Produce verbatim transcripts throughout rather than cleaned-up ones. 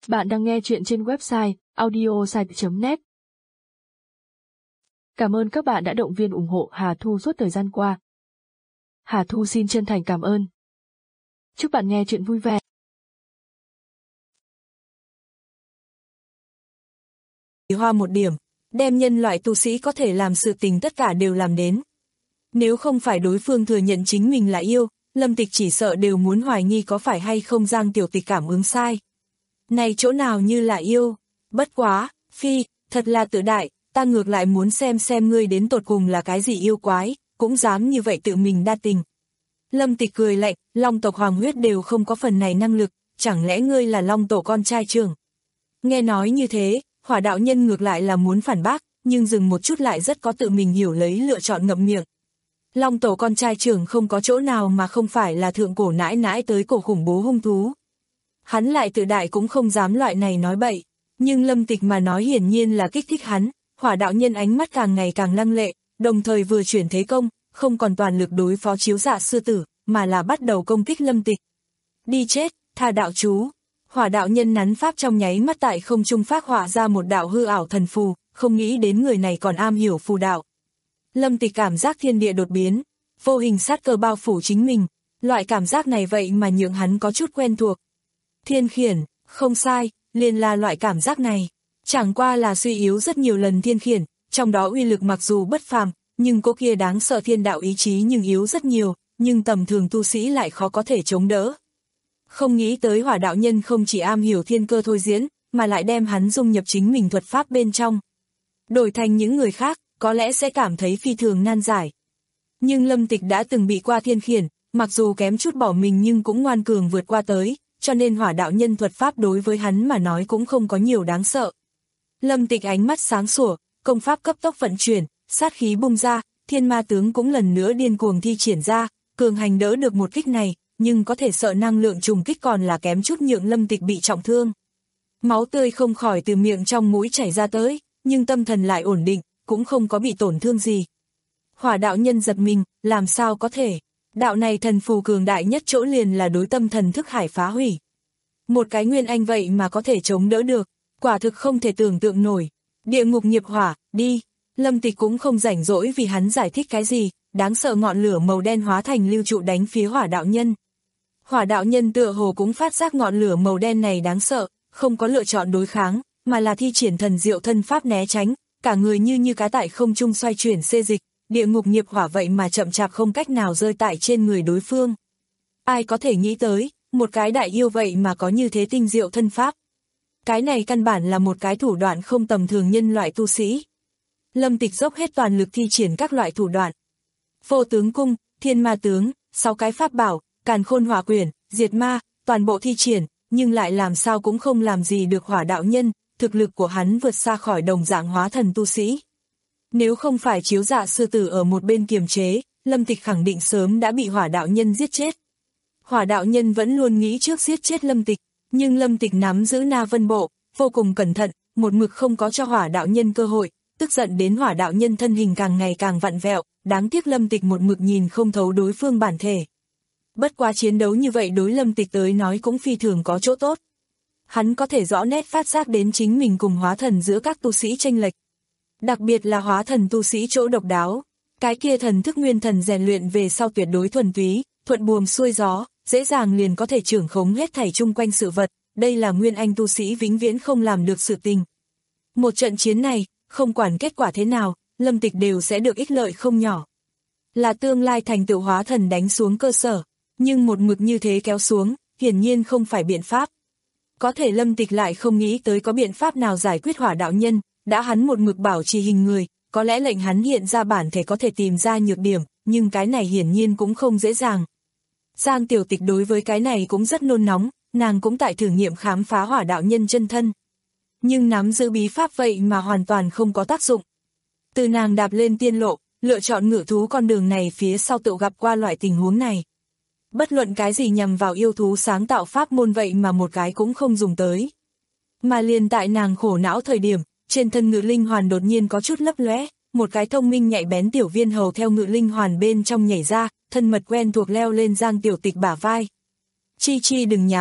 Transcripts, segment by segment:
Bạn đang nghe chuyện trên website audiosite chấm net. Cảm ơn các bạn đã động viên ủng hộ Hà Thu suốt thời gian qua. Hà Thu xin chân thành cảm ơn. Chúc bạn nghe chuyện vui vẻ. Hoa một điểm, đem nhân loại tu sĩ có thể làm sự tình tất cả đều làm đến. Nếu không phải đối phương thừa nhận chính mình là yêu, Lâm Tịch chỉ sợ đều muốn hoài nghi có phải hay không Giang Tiểu Tịch cảm ứng sai. Này chỗ nào như là yêu, bất quá, phi, thật là tự đại, ta ngược lại muốn xem xem ngươi đến tột cùng là cái gì yêu quái, cũng dám như vậy tự mình đa tình. Lâm Tịch cười lạnh, Long tộc hoàng huyết đều không có phần này năng lực, chẳng lẽ ngươi là Long tổ con trai trưởng? Nghe nói như thế, Hỏa đạo nhân ngược lại là muốn phản bác, nhưng dừng một chút lại rất có tự mình hiểu lấy lựa chọn ngậm miệng. Long tổ con trai trưởng không có chỗ nào mà không phải là thượng cổ nãi nãi tới cổ khủng bố hung thú. Hắn lại tự đại cũng không dám loại này nói bậy, nhưng Lâm Tịch mà nói hiển nhiên là kích thích hắn. Hỏa đạo nhân ánh mắt càng ngày càng lăng lệ, đồng thời vừa chuyển thế công, không còn toàn lực đối phó Chiếu Dạ sư tử, mà là bắt đầu công kích Lâm Tịch. Đi chết, tha đạo chú. Hỏa đạo nhân nắn pháp trong nháy mắt tại không trung phác họa ra một đạo hư ảo thần phù, không nghĩ đến người này còn am hiểu phù đạo. Lâm Tịch cảm giác thiên địa đột biến, vô hình sát cơ bao phủ chính mình, loại cảm giác này vậy mà nhượng hắn có chút quen thuộc. Thiên khiển, không sai, liền là loại cảm giác này. Chẳng qua là suy yếu rất nhiều lần thiên khiển, trong đó uy lực mặc dù bất phàm, nhưng cô kia đáng sợ thiên đạo ý chí nhưng yếu rất nhiều, nhưng tầm thường tu sĩ lại khó có thể chống đỡ. Không nghĩ tới hỏa đạo nhân không chỉ am hiểu thiên cơ thôi diễn, mà lại đem hắn dung nhập chính mình thuật pháp bên trong. Đổi thành những người khác, có lẽ sẽ cảm thấy phi thường nan giải. Nhưng Lâm Tịch đã từng bị qua thiên khiển, mặc dù kém chút bỏ mình nhưng cũng ngoan cường vượt qua tới, cho nên hỏa đạo nhân thuật pháp đối với hắn mà nói cũng không có nhiều đáng sợ. Lâm Tịch ánh mắt sáng sủa, công pháp cấp tốc vận chuyển, sát khí bung ra, thiên ma tướng cũng lần nữa điên cuồng thi triển ra, cường hành đỡ được một kích này, nhưng có thể sợ năng lượng trùng kích còn là kém chút nhượng Lâm Tịch bị trọng thương. Máu tươi không khỏi từ miệng trong mũi chảy ra tới, nhưng tâm thần lại ổn định, cũng không có bị tổn thương gì. Hỏa đạo nhân giật mình, làm sao có thể? Đạo này thần phù cường đại nhất chỗ liền là đối tâm thần thức hải phá hủy. Một cái nguyên anh vậy mà có thể chống đỡ được, quả thực không thể tưởng tượng nổi. Địa ngục nghiệp hỏa, đi. Lâm Tịch cũng không rảnh rỗi vì hắn giải thích cái gì, đáng sợ ngọn lửa màu đen hóa thành lưu trụ đánh phía hỏa đạo nhân. Hỏa đạo nhân tựa hồ cũng phát giác ngọn lửa màu đen này đáng sợ, không có lựa chọn đối kháng, mà là thi triển thần diệu thân pháp né tránh, cả người như như cá tại không trung xoay chuyển xê dịch, địa ngục nghiệp hỏa vậy mà chậm chạp không cách nào rơi tại trên người đối phương. Ai có thể nghĩ tới, một cái đại yêu vậy mà có như thế tinh diệu thân pháp. Cái này căn bản là một cái thủ đoạn không tầm thường nhân loại tu sĩ. Lâm Tịch dốc hết toàn lực thi triển các loại thủ đoạn. Vô tướng cung, thiên ma tướng, sáu cái pháp bảo, càn khôn hỏa quyển, diệt ma, toàn bộ thi triển, nhưng lại làm sao cũng không làm gì được hỏa đạo nhân, thực lực của hắn vượt xa khỏi đồng dạng hóa thần tu sĩ. Nếu không phải Chiếu Dạ sư tử ở một bên kiềm chế, Lâm Tịch khẳng định sớm đã bị hỏa đạo nhân giết chết. Hỏa đạo nhân vẫn luôn nghĩ trước giết chết Lâm Tịch, nhưng Lâm Tịch nắm giữ Na Vân Bộ, vô cùng cẩn thận, một mực không có cho hỏa đạo nhân cơ hội, tức giận đến hỏa đạo nhân thân hình càng ngày càng vặn vẹo, đáng tiếc Lâm Tịch một mực nhìn không thấu đối phương bản thể. Bất quá chiến đấu như vậy đối Lâm Tịch tới nói cũng phi thường có chỗ tốt. Hắn có thể rõ nét phát giác đến chính mình cùng hóa thần giữa các tu sĩ chênh lệch. Đặc biệt là hóa thần tu sĩ chỗ độc đáo, cái kia thần thức nguyên thần rèn luyện về sau tuyệt đối thuần túy, thuận buồm xuôi gió, dễ dàng liền có thể trưởng khống hết thảy chung quanh sự vật, đây là nguyên anh tu sĩ vĩnh viễn không làm được sự tình. Một trận chiến này, không quản kết quả thế nào, Lâm Tịch đều sẽ được ích lợi không nhỏ. Là tương lai thành tựu hóa thần đánh xuống cơ sở, nhưng một mực như thế kéo xuống, hiển nhiên không phải biện pháp. Có thể Lâm Tịch lại không nghĩ tới có biện pháp nào giải quyết hỏa đạo nhân, đã hắn một mực bảo trì hình người, có lẽ lệnh hắn hiện ra bản thể có thể tìm ra nhược điểm, nhưng cái này hiển nhiên cũng không dễ dàng. Giang Tiểu Tịch đối với cái này cũng rất nôn nóng, nàng cũng tại thử nghiệm khám phá hỏa đạo nhân chân thân. Nhưng nắm giữ bí pháp vậy mà hoàn toàn không có tác dụng. Từ nàng đạp lên tiên lộ, lựa chọn ngự thú con đường này phía sau tự gặp qua loại tình huống này. Bất luận cái gì nhằm vào yêu thú sáng tạo pháp môn vậy mà một cái cũng không dùng tới. Mà liền tại nàng khổ não thời điểm, trên thân ngự linh hoàn đột nhiên có chút lấp lóe, một cái thông minh nhạy bén tiểu viên hầu theo ngự linh hoàn bên trong nhảy ra, thân mật quen thuộc leo lên Giang Tiểu Tịch bả vai. Chi chi đừng nháo,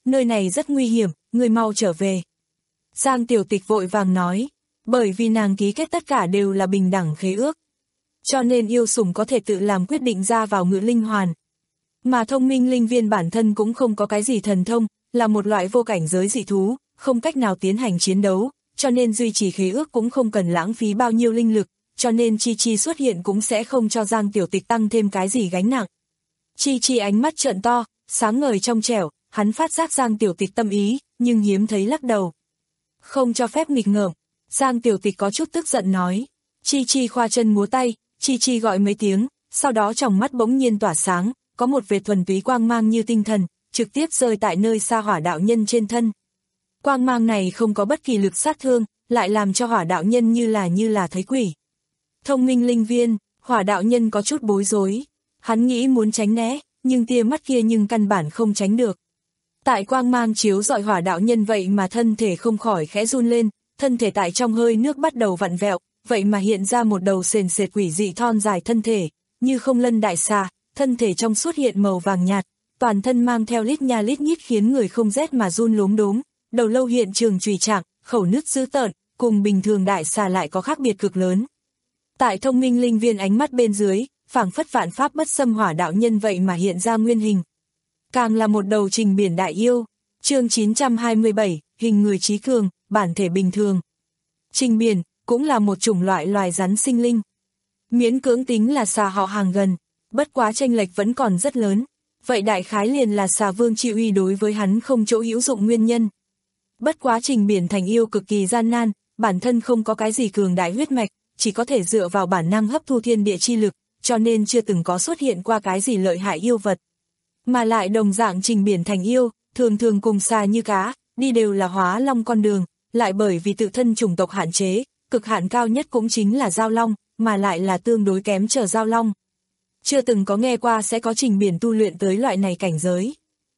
nơi này rất nguy hiểm, ngươi mau trở về. Giang Tiểu Tịch vội vàng nói, bởi vì nàng ký kết tất cả đều là bình đẳng khế ước. Cho nên yêu sủng có thể tự làm quyết định ra vào ngự linh hoàn. Mà thông minh linh viên bản thân cũng không có cái gì thần thông, là một loại vô cảnh giới dị thú, không cách nào tiến hành chiến đấu, cho nên duy trì khế ước cũng không cần lãng phí bao nhiêu linh lực, cho nên Chi Chi xuất hiện cũng sẽ không cho Giang Tiểu Tịch tăng thêm cái gì gánh nặng. Chi Chi ánh mắt trợn to, sáng ngời trong trẻo, hắn phát giác Giang Tiểu Tịch tâm ý, nhưng hiếm thấy lắc đầu. Không cho phép nghịch ngợm, Giang Tiểu Tịch có chút tức giận nói. Chi Chi khoa chân múa tay, Chi Chi gọi mấy tiếng, sau đó tròng mắt bỗng nhiên tỏa sáng, có một vệt thuần túy quang mang như tinh thần, trực tiếp rơi tại nơi xa hỏa đạo nhân trên thân. Quang mang này không có bất kỳ lực sát thương, lại làm cho hỏa đạo nhân như là như là thấy quỷ. Thông minh linh viên, hỏa đạo nhân có chút bối rối, hắn nghĩ muốn tránh né, nhưng tia mắt kia nhưng căn bản không tránh được. Tại quang mang chiếu rọi hỏa đạo nhân vậy mà thân thể không khỏi khẽ run lên, thân thể tại trong hơi nước bắt đầu vặn vẹo, vậy mà hiện ra một đầu sền sệt quỷ dị thon dài thân thể, như không lân đại xà, thân thể trong suốt hiện màu vàng nhạt, toàn thân mang theo lít nha lít nhít khiến người không rét mà run lốm đốm, đầu lâu hiện trường chùy chạc, khẩu nứt dữ tợn, cùng bình thường đại xà lại có khác biệt cực lớn. Tại thông minh linh viên ánh mắt bên dưới, phảng phất vạn pháp bất xâm hỏa đạo nhân vậy mà hiện ra nguyên hình. Càng là một đầu trình biển đại yêu, chương chín trăm hai mươi bảy, hình người trí cường, bản thể bình thường. Trình biển, cũng là một chủng loại loài rắn sinh linh. Miễn cưỡng tính là xà họ hàng gần, bất quá chênh lệch vẫn còn rất lớn. Vậy đại khái liền là xà vương chi uy đối với hắn không chỗ hữu dụng nguyên nhân. Bất quá trình biển thành yêu cực kỳ gian nan, bản thân không có cái gì cường đại huyết mạch, chỉ có thể dựa vào bản năng hấp thu thiên địa chi lực, cho nên chưa từng có xuất hiện qua cái gì lợi hại yêu vật. Mà lại đồng dạng trình biển thành yêu, thường thường cùng xà như cá, đi đều là hóa long con đường, lại bởi vì tự thân chủng tộc hạn chế, cực hạn cao nhất cũng chính là giao long, mà lại là tương đối kém trở giao long. Chưa từng có nghe qua sẽ có trình biển tu luyện tới loại này cảnh giới.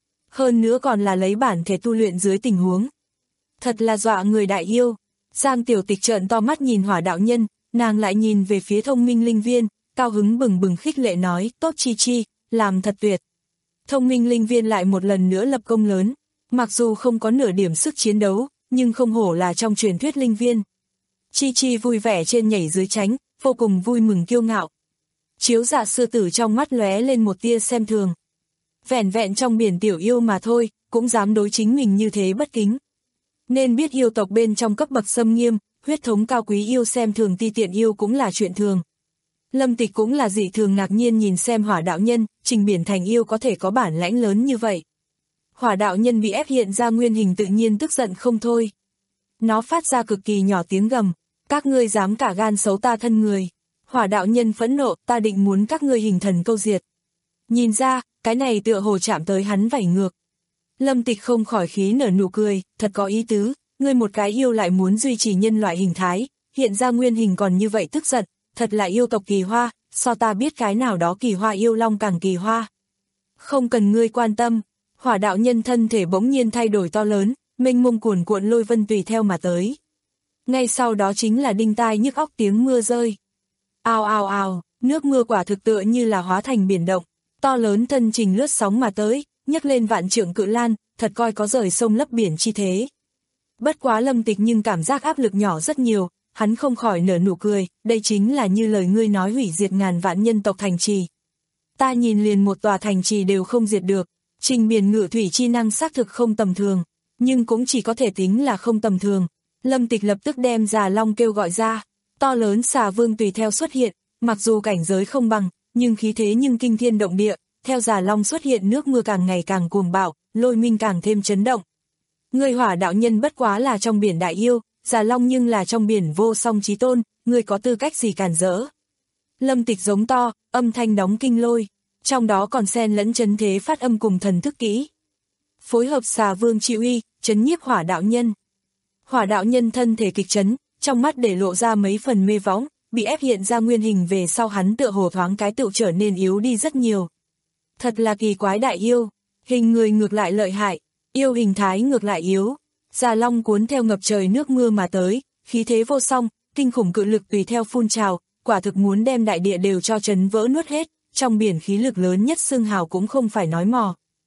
Hơn nữa còn là lấy bản thể tu luyện dưới tình huống. Thật là dọa người đại yêu. Giang Tiểu Tịch trợn to mắt nhìn hỏa đạo nhân, nàng lại nhìn về phía thông minh linh viên, cao hứng bừng bừng khích lệ nói, tốt Chi Chi, làm thật tuyệt. Thông minh linh viên lại một lần nữa lập công lớn, mặc dù không có nửa điểm sức chiến đấu, nhưng không hổ là trong truyền thuyết linh viên. Chi Chi vui vẻ trên nhảy dưới tránh, vô cùng vui mừng kiêu ngạo. Chiếu dạ sư tử trong mắt lóe lên một tia xem thường. Vẻn vẹn trong biển tiểu yêu mà thôi, cũng dám đối chính mình như thế bất kính. Nên biết yêu tộc bên trong cấp bậc xâm nghiêm, huyết thống cao quý yêu xem thường ti tiện yêu cũng là chuyện thường. Lâm Tịch cũng là dị thường ngạc nhiên nhìn xem hỏa đạo nhân, trình biển thành yêu có thể có bản lãnh lớn như vậy. Hỏa đạo nhân bị ép hiện ra nguyên hình tự nhiên tức giận không thôi. Nó phát ra cực kỳ nhỏ tiếng gầm, các ngươi dám cả gan xấu ta thân người. Hỏa đạo nhân phẫn nộ, ta định muốn các ngươi hình thần câu diệt. Nhìn ra, cái này tựa hồ chạm tới hắn vảy ngược. Lâm Tịch không khỏi khí nở nụ cười, thật có ý tứ, ngươi một cái yêu lại muốn duy trì nhân loại hình thái, hiện ra nguyên hình còn như vậy tức giận, thật là yêu tộc kỳ hoa, so ta biết cái nào đó kỳ hoa yêu long càng kỳ hoa. Không cần ngươi quan tâm, hỏa đạo nhân thân thể bỗng nhiên thay đổi to lớn, mênh mông cuồn cuộn lôi vân tùy theo mà tới. Ngay sau đó chính là đinh tai nhức óc tiếng mưa rơi. Ào ào ào, nước mưa quả thực tựa như là hóa thành biển động, to lớn thân trình lướt sóng mà tới, nhấc lên vạn trượng cự lan, thật coi có rời sông lấp biển chi thế. Bất quá Lâm Tịch nhưng cảm giác áp lực nhỏ rất nhiều, hắn không khỏi nở nụ cười, đây chính là như lời ngươi nói hủy diệt ngàn vạn nhân tộc thành trì. Ta nhìn liền một tòa thành trì đều không diệt được, trình biển ngự thủy chi năng xác thực không tầm thường, nhưng cũng chỉ có thể tính là không tầm thường. Lâm Tịch lập tức đem Già Long kêu gọi ra, to lớn xà vương tùy theo xuất hiện, mặc dù cảnh giới không bằng, nhưng khí thế nhưng kinh thiên động địa, theo Già Long xuất hiện nước mưa càng ngày càng cuồng bạo, lôi minh càng thêm chấn động. Người hỏa đạo nhân bất quá là trong biển đại yêu, Già Long nhưng là trong biển vô song chí tôn, người có tư cách gì cản rỡ. Lâm Tịch giống to, âm thanh đóng kinh lôi, trong đó còn xen lẫn chấn thế phát âm cùng thần thức kỹ. Phối hợp xà vương chi uy, chấn nhiếp hỏa đạo nhân. Hỏa đạo nhân thân thể kịch chấn, trong mắt để lộ ra mấy phần mê võng, bị ép hiện ra nguyên hình về sau hắn tựa hồ thoáng cái tựu trở nên yếu đi rất nhiều. Thật là kỳ quái đại yêu, hình người ngược lại lợi hại, yêu hình thái ngược lại yếu. Già Long cuốn theo ngập trời nước mưa mà tới, khí thế vô song, kinh khủng cự lực tùy theo phun trào, quả thực muốn đem đại địa đều cho chấn vỡ nuốt hết, trong biển khí lực lớn nhất xương hào cũng không phải nói mò.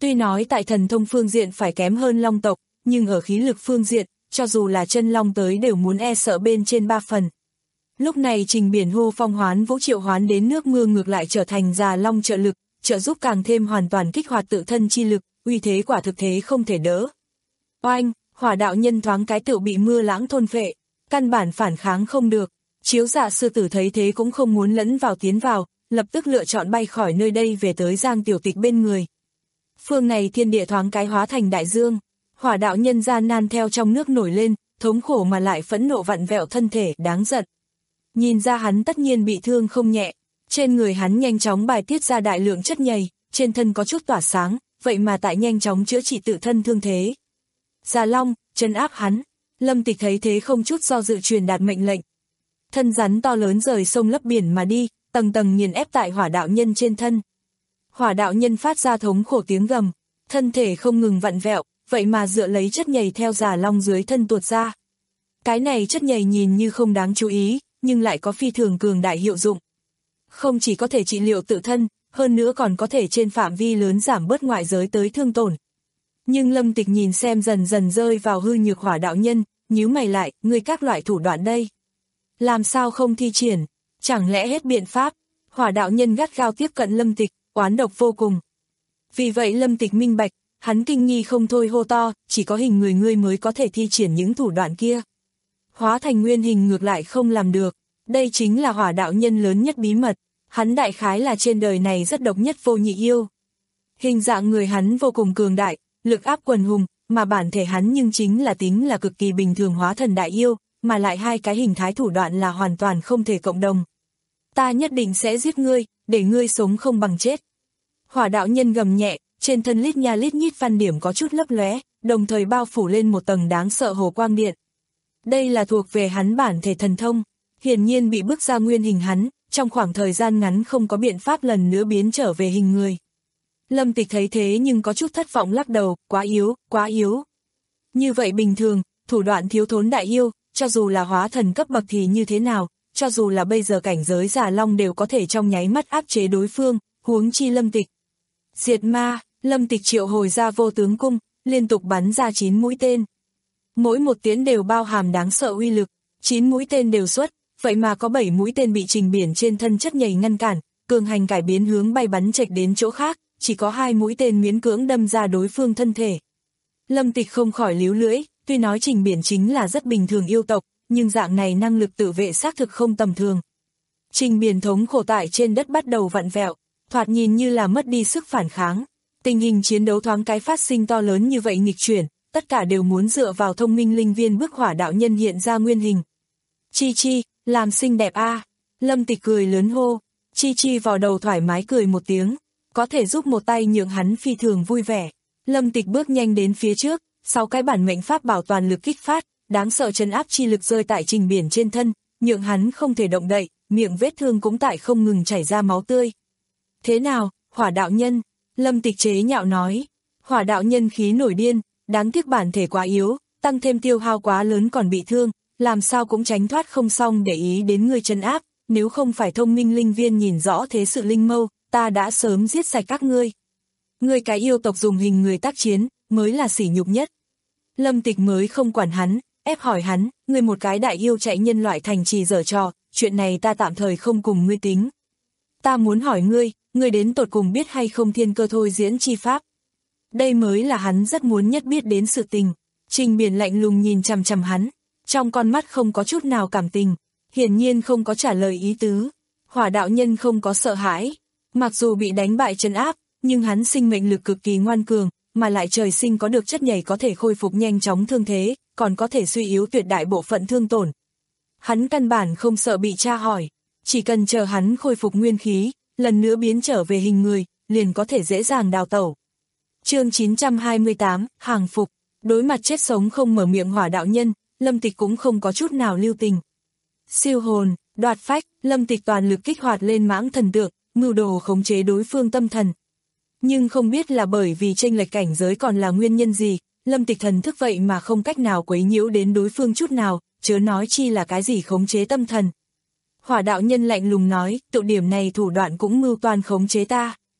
Tuy nói tại thần thông phương diện phải kém hơn long tộc, nhưng ở khí lực phương diện, cho dù là chân long tới đều muốn e sợ bên trên ba phần. Lúc này Trình Biển hô phong hoán vũ triệu hoán đến nước mưa ngược lại trở thành già long trợ lực, trợ giúp càng thêm hoàn toàn kích hoạt tự thân chi lực, uy thế quả thực thế không thể đỡ. Oanh, hỏa đạo nhân thoáng cái tựu bị mưa lãng thôn phệ, căn bản phản kháng không được. Chiếu Dạ sư tử thấy thế cũng không muốn lẫn vào tiến vào, lập tức lựa chọn bay khỏi nơi đây về tới Giang Tiểu Tịch bên người. Phương này thiên địa thoáng cái hóa thành đại dương, hỏa đạo nhân gian nan theo trong nước nổi lên, thống khổ mà lại phẫn nộ vặn vẹo thân thể, đáng giận. Nhìn ra hắn tất nhiên bị thương không nhẹ, trên người hắn nhanh chóng bài tiết ra đại lượng chất nhầy, trên thân có chút tỏa sáng, vậy mà tại nhanh chóng chữa trị tự thân thương thế. Già Long, trấn áp hắn, Lâm Tịch thấy thế không chút do dự truyền đạt mệnh lệnh. Thân rắn to lớn rời sông lấp biển mà đi, tầng tầng nghiền ép tại hỏa đạo nhân trên thân. Hỏa đạo nhân phát ra thống khổ tiếng gầm, thân thể không ngừng vặn vẹo, vậy mà dựa lấy chất nhầy theo Già Long dưới thân tuột ra. Cái này chất nhầy nhìn như không đáng chú ý, nhưng lại có phi thường cường đại hiệu dụng. Không chỉ có thể trị liệu tự thân, hơn nữa còn có thể trên phạm vi lớn giảm bớt ngoại giới tới thương tổn. Nhưng Lâm Tịch nhìn xem dần dần rơi vào hư nhược hỏa đạo nhân, nhíu mày lại, ngươi các loại thủ đoạn đây. Làm sao không thi triển, chẳng lẽ hết biện pháp? Hỏa đạo nhân gắt gao tiếp cận Lâm Tịch, oán độc vô cùng. Vì vậy Lâm Tịch minh bạch, hắn kinh nghi không thôi hô to, chỉ có hình người ngươi mới có thể thi triển những thủ đoạn kia. Hóa thành nguyên hình ngược lại không làm được, đây chính là hỏa đạo nhân lớn nhất bí mật, hắn đại khái là trên đời này rất độc nhất vô nhị yêu. Hình dạng người hắn vô cùng cường đại, lực áp quần hùng, mà bản thể hắn nhưng chính là tính là cực kỳ bình thường hóa thần đại yêu, mà lại hai cái hình thái thủ đoạn là hoàn toàn không thể cộng đồng. Ta nhất định sẽ giết ngươi, để ngươi sống không bằng chết. Hỏa đạo nhân gầm nhẹ, trên thân lít nha lít nhít văn điểm có chút lấp lóe, đồng thời bao phủ lên một tầng đáng sợ hồ quang điện. Đây là thuộc về hắn bản thể thần thông, hiển nhiên bị bức ra nguyên hình hắn, trong khoảng thời gian ngắn không có biện pháp lần nữa biến trở về hình người. Lâm Tịch thấy thế nhưng có chút thất vọng lắc đầu, quá yếu, quá yếu. Như vậy bình thường, thủ đoạn thiếu thốn đại yêu, cho dù là hóa thần cấp bậc thì như thế nào, cho dù là bây giờ cảnh giới Già Long đều có thể trong nháy mắt áp chế đối phương, huống chi Lâm Tịch. Diệt ma, Lâm Tịch triệu hồi ra vô tướng cung, liên tục bắn ra chín mũi tên. Mỗi một tiễn đều bao hàm đáng sợ uy lực, chín mũi tên đều xuất, vậy mà có bảy mũi tên bị Trình Biển trên thân chất nhầy ngăn cản, cường hành cải biến hướng bay bắn chệch đến chỗ khác, chỉ có hai mũi tên miễn cưỡng đâm ra đối phương thân thể. Lâm Tịch không khỏi líu lưỡi, tuy nói Trình Biển chính là rất bình thường yêu tộc, nhưng dạng này năng lực tự vệ xác thực không tầm thường. Trình Biển thống khổ tại trên đất bắt đầu vặn vẹo, thoạt nhìn như là mất đi sức phản kháng. Tình hình chiến đấu thoáng cái phát sinh to lớn như vậy nghịch chuyển, tất cả đều muốn dựa vào thông minh linh viên bức hỏa đạo nhân hiện ra nguyên hình. Chi Chi, làm xinh đẹp a. Lâm Tịch cười lớn hô, Chi Chi vào đầu thoải mái cười một tiếng, có thể giúp một tay nhượng hắn phi thường vui vẻ. Lâm Tịch bước nhanh đến phía trước, sau cái bản mệnh pháp bảo toàn lực kích phát, đáng sợ trấn áp chi lực rơi tại Trình Biển trên thân, nhượng hắn không thể động đậy, miệng vết thương cũng tại không ngừng chảy ra máu tươi. Thế nào, hỏa đạo nhân? Lâm Tịch chế nhạo nói. Hỏa đạo nhân khí nổi điên, đáng tiếc bản thể quá yếu, tăng thêm tiêu hao quá lớn còn bị thương, làm sao cũng tránh thoát không xong để ý đến người trấn áp, nếu không phải thông minh linh viên nhìn rõ thế sự linh mâu, ta đã sớm giết sạch các ngươi. Ngươi cái yêu tộc dùng hình người tác chiến, mới là sỉ nhục nhất. Lâm Tịch mới không quản hắn, ép hỏi hắn, ngươi một cái đại yêu chạy nhân loại thành trì giở trò, chuyện này ta tạm thời không cùng ngươi tính. Ta muốn hỏi ngươi, ngươi đến tột cùng biết hay không thiên cơ thôi diễn chi pháp. Đây mới là hắn rất muốn nhất biết đến sự tình. Trình Biển lạnh lùng nhìn chằm chằm hắn, trong con mắt không có chút nào cảm tình, hiển nhiên không có trả lời ý tứ. Hỏa đạo nhân không có sợ hãi, mặc dù bị đánh bại trấn áp, nhưng hắn sinh mệnh lực cực kỳ ngoan cường, mà lại trời sinh có được chất nhảy có thể khôi phục nhanh chóng thương thế, còn có thể suy yếu tuyệt đại bộ phận thương tổn. Hắn căn bản không sợ bị tra hỏi, chỉ cần chờ hắn khôi phục nguyên khí, lần nữa biến trở về hình người, liền có thể dễ dàng đào tẩu. Chương chín trăm hai mươi tám, hàng phục. Đối mặt chết sống không mở miệng hỏa đạo nhân, Lâm Tịch cũng không có chút nào lưu tình. Siêu hồn, đoạt phách, Lâm Tịch toàn lực kích hoạt lên mãng thần tượng, mưu đồ khống chế đối phương tâm thần. Nhưng không biết là bởi vì chênh lệch cảnh giới còn là nguyên nhân gì, Lâm Tịch thần thức vậy mà không cách nào quấy nhiễu đến đối phương chút nào, chớ nói chi là cái gì khống chế tâm thần. Hỏa đạo nhân lạnh lùng nói, tụ điểm này thủ đoạn cũng mưu toan khống chế ta.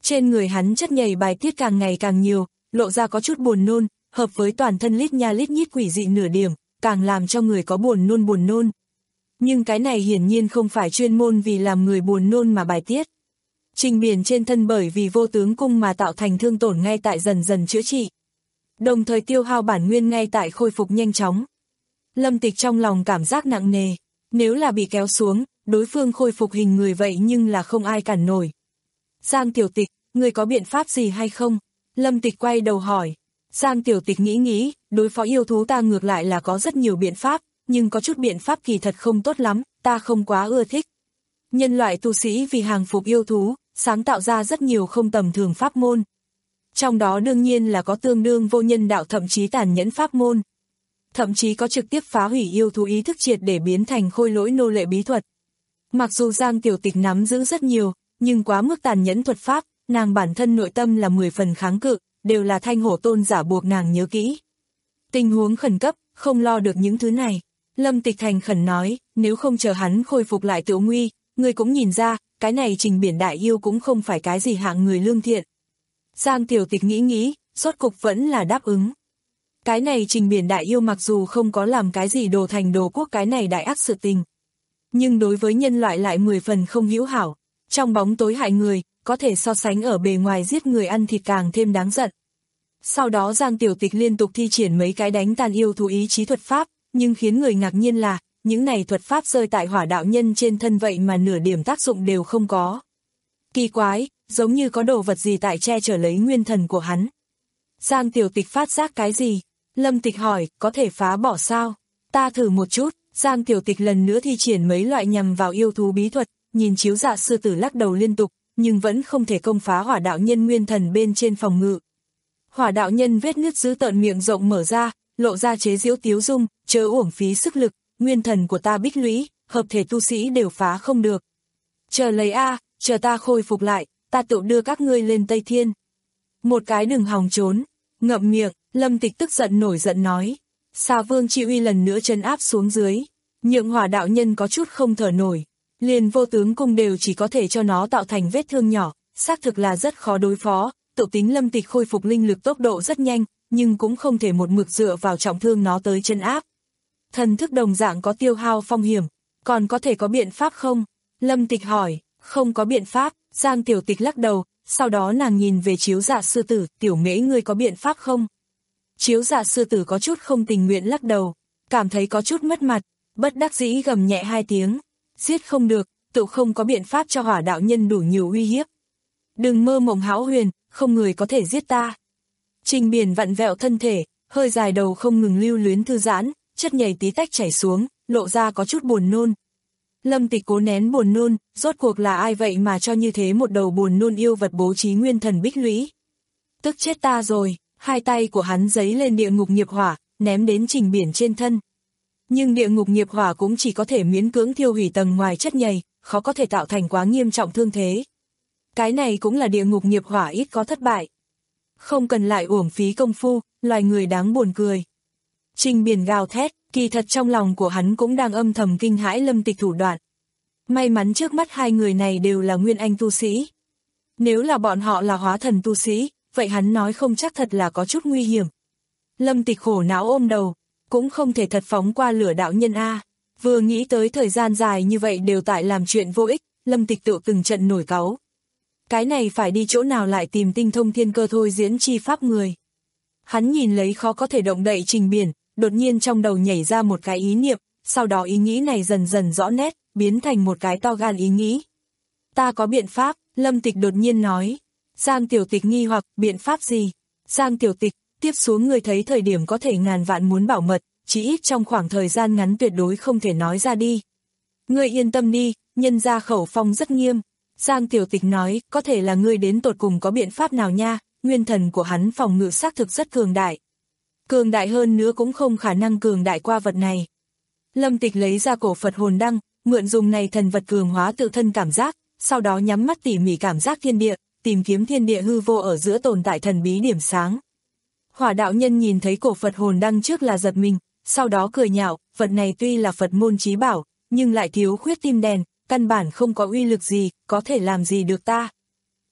Trên người hắn chất nhầy bài tiết càng ngày càng nhiều, lộ ra có chút buồn nôn, hợp với toàn thân lít nha lít nhít quỷ dị nửa điểm, càng làm cho người có buồn nôn buồn nôn. Nhưng cái này hiển nhiên không phải chuyên môn vì làm người buồn nôn mà bài tiết. Trình biển trên thân bởi vì vô tướng cung mà tạo thành thương tổn ngay tại dần dần chữa trị. Đồng thời tiêu hao bản nguyên ngay tại khôi phục nhanh chóng. Lâm Tịch trong lòng cảm giác nặng nề, nếu là bị kéo xuống, đối phương khôi phục hình người vậy nhưng là không ai cản nổi. Giang Tiểu Tịch, người có biện pháp gì hay không? Lâm Tịch quay đầu hỏi. Giang Tiểu Tịch nghĩ nghĩ, đối phó yêu thú ta ngược lại là có rất nhiều biện pháp, nhưng có chút biện pháp kỳ thật không tốt lắm, ta không quá ưa thích. Nhân loại tu sĩ vì hàng phục yêu thú, sáng tạo ra rất nhiều không tầm thường pháp môn. Trong đó đương nhiên là có tương đương vô nhân đạo thậm chí tàn nhẫn pháp môn. Thậm chí có trực tiếp phá hủy yêu thú ý thức triệt để biến thành khôi lỗi nô lệ bí thuật. Mặc dù Giang Tiểu Tịch nắm giữ rất nhiều, nhưng quá mức tàn nhẫn thuật pháp, nàng bản thân nội tâm là mười phần kháng cự, đều là Thanh Hổ tôn giả buộc nàng nhớ kỹ. Tình huống khẩn cấp, không lo được những thứ này. Lâm Tịch thành khẩn nói, nếu không chờ hắn khôi phục lại tự nguy, người cũng nhìn ra, cái này Trình Biển đại yêu cũng không phải cái gì hạng người lương thiện. Giang Tiểu Tịch nghĩ nghĩ, rốt cục vẫn là đáp ứng. Cái này Trình Biển đại yêu mặc dù không có làm cái gì đồ thành đồ quốc cái này đại ác sự tình, nhưng đối với nhân loại lại mười phần không hữu hảo, trong bóng tối hại người, có thể so sánh ở bề ngoài giết người ăn thịt càng thêm đáng giận. Sau đó Giang Tiểu Tịch liên tục thi triển mấy cái đánh tàn yêu thú ý chí thuật pháp, nhưng khiến người ngạc nhiên là, những này thuật pháp rơi tại hỏa đạo nhân trên thân vậy mà nửa điểm tác dụng đều không có. Kỳ quái, giống như có đồ vật gì tại che chở lấy nguyên thần của hắn. Giang Tiểu Tịch phát giác cái gì? Lâm Tịch hỏi, có thể phá bỏ sao? Ta thử một chút. Giang Tiểu Tịch lần nữa thi triển mấy loại nhằm vào yêu thú bí thuật, nhìn Chiếu Dạ sư tử lắc đầu liên tục, nhưng vẫn không thể công phá hỏa đạo nhân nguyên thần bên trên phòng ngự. Hỏa đạo nhân vết nứt dữ tợn miệng rộng mở ra, lộ ra chế giễu tiếu dung, chớ uổng phí sức lực, nguyên thần của ta bích lũy, hợp thể tu sĩ đều phá không được. Chờ lấy a, chờ ta khôi phục lại, ta tự đưa các ngươi lên Tây Thiên. Một cái đừng hòng trốn, ngậm miệng, Lâm Tịch tức giận nổi giận nói. Xà Vương chi uy lần nữa trấn áp xuống dưới, nhượng hỏa đạo nhân có chút không thở nổi, liền vô tướng cung đều chỉ có thể cho nó tạo thành vết thương nhỏ, xác thực là rất khó đối phó, tự tính Lâm Tịch khôi phục linh lực tốc độ rất nhanh, nhưng cũng không thể một mực dựa vào trọng thương nó tới trấn áp. Thần thức đồng dạng có tiêu hao phong hiểm, còn có thể có biện pháp không? Lâm Tịch hỏi, không có biện pháp, Giang Tiểu Tịch lắc đầu, sau đó nàng nhìn về Chiếu Dạ sư tử, Tiểu Mễ ngươi có biện pháp không? Chiếu Dạ sư tử có chút không tình nguyện lắc đầu, cảm thấy có chút mất mặt, bất đắc dĩ gầm nhẹ hai tiếng, giết không được, tự không có biện pháp cho hỏa đạo nhân đủ nhiều uy hiếp. Đừng mơ mộng hão huyền, không người có thể giết ta. Trình Biển vặn vẹo thân thể, hơi dài đầu không ngừng lưu luyến thư giãn, chất nhầy tí tách chảy xuống, lộ ra có chút buồn nôn. Lâm Tịch cố nén buồn nôn, rốt cuộc là ai vậy mà cho như thế một đầu buồn nôn yêu vật bố trí nguyên thần bích lũy. Tức chết ta rồi. Hai tay của hắn giấy lên địa ngục nghiệp hỏa, ném đến Trình Biển trên thân. Nhưng địa ngục nghiệp hỏa cũng chỉ có thể miễn cưỡng thiêu hủy tầng ngoài chất nhầy, khó có thể tạo thành quá nghiêm trọng thương thế. Cái này cũng là địa ngục nghiệp hỏa ít có thất bại. Không cần lại uổng phí công phu, loài người đáng buồn cười. Trình Biển gào thét, kỳ thật trong lòng của hắn cũng đang âm thầm kinh hãi Lâm Tịch thủ đoạn. May mắn trước mắt hai người này đều là nguyên anh tu sĩ. Nếu là bọn họ là hóa thần tu sĩ, vậy hắn nói không chắc thật là có chút nguy hiểm. Lâm Tịch khổ não ôm đầu, cũng không thể thật phóng qua lửa đạo nhân A. Vừa nghĩ tới thời gian dài như vậy đều tại làm chuyện vô ích, Lâm Tịch tự từng trận nổi cáu. Cái này phải đi chỗ nào lại tìm tinh thông thiên cơ thôi diễn chi pháp người. Hắn nhìn lấy khó có thể động đậy Trình Biển, đột nhiên trong đầu nhảy ra một cái ý niệm, sau đó ý nghĩ này dần dần rõ nét, biến thành một cái to gan ý nghĩ. Ta có biện pháp, Lâm Tịch đột nhiên nói. Giang Tiểu Tịch nghi hoặc, biện pháp gì? Giang Tiểu Tịch, tiếp xuống người thấy thời điểm có thể ngàn vạn muốn bảo mật, chỉ ít trong khoảng thời gian ngắn tuyệt đối không thể nói ra đi. Ngươi yên tâm đi, nhân ra khẩu phong rất nghiêm. Giang Tiểu Tịch nói, có thể là ngươi đến tột cùng có biện pháp nào nha, nguyên thần của hắn phòng ngự xác thực rất cường đại. Cường đại hơn nữa cũng không khả năng cường đại qua vật này. Lâm Tịch lấy ra cổ Phật hồn đăng, mượn dùng này thần vật cường hóa tự thân cảm giác, sau đó nhắm mắt tỉ mỉ cảm giác thiên địa, tìm kiếm thiên địa hư vô ở giữa tồn tại thần bí điểm sáng. Hỏa đạo nhân nhìn thấy cổ Phật hồn đăng trước là giật mình, sau đó cười nhạo, vật này tuy là Phật môn chí bảo, nhưng lại thiếu khuyết tim đèn, căn bản không có uy lực gì, có thể làm gì được ta.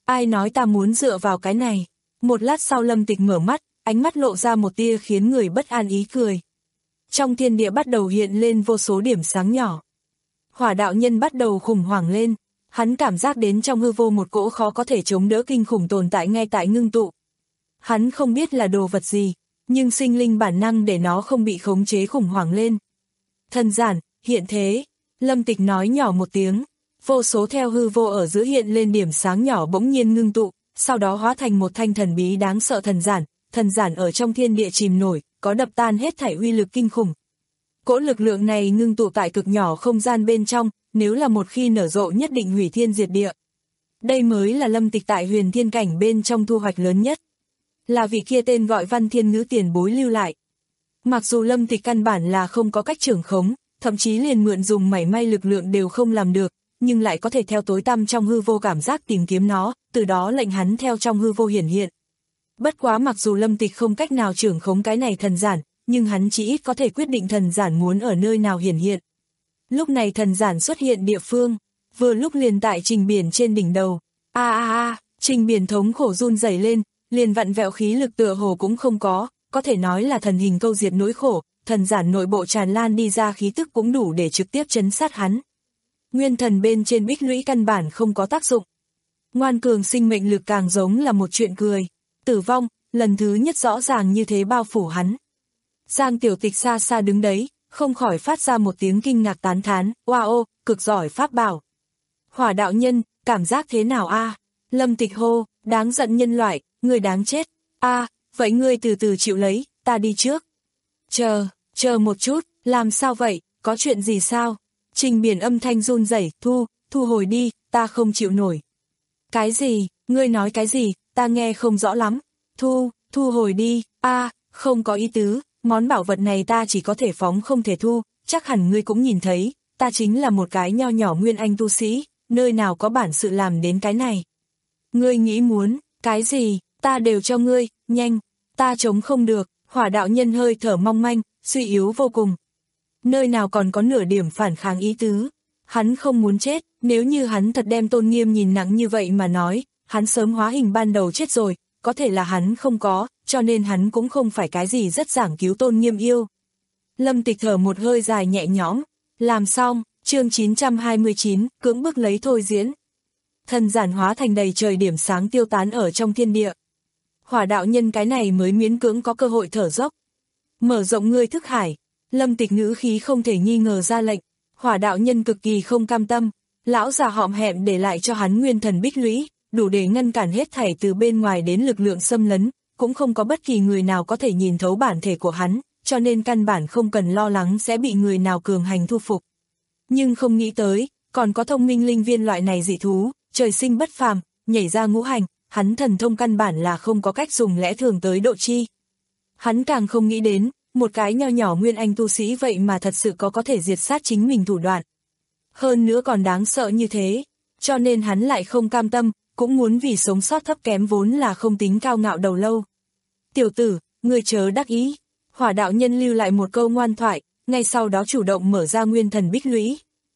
ai nói ta muốn dựa vào cái này. Một lát sau Lâm Tịch mở mắt, ánh mắt lộ ra một tia khiến người bất an ý cười. Trong thiên địa bắt đầu hiện lên vô số điểm sáng nhỏ. Hỏa đạo nhân bắt đầu khủng hoảng lên, hắn cảm giác đến trong hư vô một cỗ khó có thể chống đỡ kinh khủng tồn tại ngay tại ngưng tụ. Hắn không biết là đồ vật gì, nhưng sinh linh bản năng để nó không bị khống chế khủng hoảng lên. Thần giản, hiện thế, Lâm Tịch nói nhỏ một tiếng, vô số theo hư vô ở giữa hiện lên điểm sáng nhỏ bỗng nhiên ngưng tụ, sau đó hóa thành một thanh thần bí đáng sợ thần giản, thần giản ở trong thiên địa chìm nổi, có đập tan hết thảy uy lực kinh khủng. Cỗ lực lượng này ngưng tụ tại cực nhỏ không gian bên trong, nếu là một khi nở rộ nhất định hủy thiên diệt địa. Đây mới là Lâm Tịch tại huyền thiên cảnh bên trong thu hoạch lớn nhất. Là vị kia tên gọi Văn Thiên Ngữ tiền bối lưu lại. Mặc dù Lâm Tịch căn bản là không có cách trưởng khống, thậm chí liền mượn dùng mảy may lực lượng đều không làm được, nhưng lại có thể theo tối tăm trong hư vô cảm giác tìm kiếm nó, từ đó lệnh hắn theo trong hư vô hiển hiện. Bất quá mặc dù Lâm Tịch không cách nào trưởng khống cái này thần giản, nhưng hắn chỉ ít có thể quyết định thần giản muốn ở nơi nào hiển hiện. Lúc này thần giản xuất hiện địa phương, vừa lúc liền tại Trình Biển trên đỉnh đầu. A a a, Trình Biển thống khổ run rẩy lên, liền vặn vẹo khí lực tựa hồ cũng không có, có thể nói là thần hình câu diệt nỗi khổ, thần giản nội bộ tràn lan đi ra khí tức cũng đủ để trực tiếp chấn sát hắn. Nguyên thần bên trên bích lũy căn bản không có tác dụng. Ngoan cường sinh mệnh lực càng giống là một chuyện cười. Tử vong, lần thứ nhất rõ ràng như thế bao phủ hắn. Giang Tiểu Tịch xa xa đứng đấy, không khỏi phát ra một tiếng kinh ngạc tán thán, wow, cực giỏi pháp bảo. Hỏa đạo nhân, cảm giác thế nào a? Lâm Tịch hô, đáng giận nhân loại, người đáng chết. A, vậy ngươi từ từ chịu lấy, ta đi trước. Chờ, chờ một chút, làm sao vậy, có chuyện gì sao? Trình Biển âm thanh run rẩy, thu, thu hồi đi, ta không chịu nổi. Cái gì, ngươi nói cái gì, ta nghe không rõ lắm. Thu, thu hồi đi, a, không có ý tứ, món bảo vật này ta chỉ có thể phóng không thể thu, chắc hẳn ngươi cũng nhìn thấy, ta chính là một cái nho nhỏ nguyên anh tu sĩ, nơi nào có bản sự làm đến cái này. Ngươi nghĩ muốn, cái gì, ta đều cho ngươi, nhanh, ta chống không được, hỏa đạo nhân hơi thở mong manh, suy yếu vô cùng. Nơi nào còn có nửa điểm phản kháng ý tứ, hắn không muốn chết, nếu như hắn thật đem tôn nghiêm nhìn nặng như vậy mà nói, hắn sớm hóa hình ban đầu chết rồi, có thể là hắn không có, cho nên hắn cũng không phải cái gì rất giảng cứu tôn nghiêm yêu. Lâm Tịch thở một hơi dài nhẹ nhõm, làm xong, chương chín trăm hai mươi chín, cưỡng bức lấy thôi diễn. Thần giản hóa thành đầy trời điểm sáng tiêu tán ở trong thiên địa. Hỏa đạo nhân cái này mới miễn cưỡng có cơ hội thở dốc. Mở rộng ngươi thức hải, Lâm Tịch ngữ khí không thể nghi ngờ ra lệnh. Hỏa đạo nhân cực kỳ không cam tâm, lão già họm hẹm để lại cho hắn nguyên thần bích lũy, đủ để ngăn cản hết thảy từ bên ngoài đến lực lượng xâm lấn, cũng không có bất kỳ người nào có thể nhìn thấu bản thể của hắn, cho nên căn bản không cần lo lắng sẽ bị người nào cường hành thu phục. Nhưng không nghĩ tới, còn có thông minh linh viên loại này dị thú, trời sinh bất phàm, nhảy ra ngũ hành, hắn thần thông căn bản là không có cách dùng lẽ thường tới độ chi. Hắn càng không nghĩ đến, một cái nho nhỏ nguyên anh tu sĩ vậy mà thật sự có có thể diệt sát chính mình thủ đoạn. Hơn nữa còn đáng sợ như thế, cho nên hắn lại không cam tâm, cũng muốn vì sống sót thấp kém vốn là không tính cao ngạo đầu lâu. Tiểu tử, ngươi chớ đắc ý, hỏa đạo nhân lưu lại một câu ngoan thoại, ngay sau đó chủ động mở ra nguyên thần bích lũy.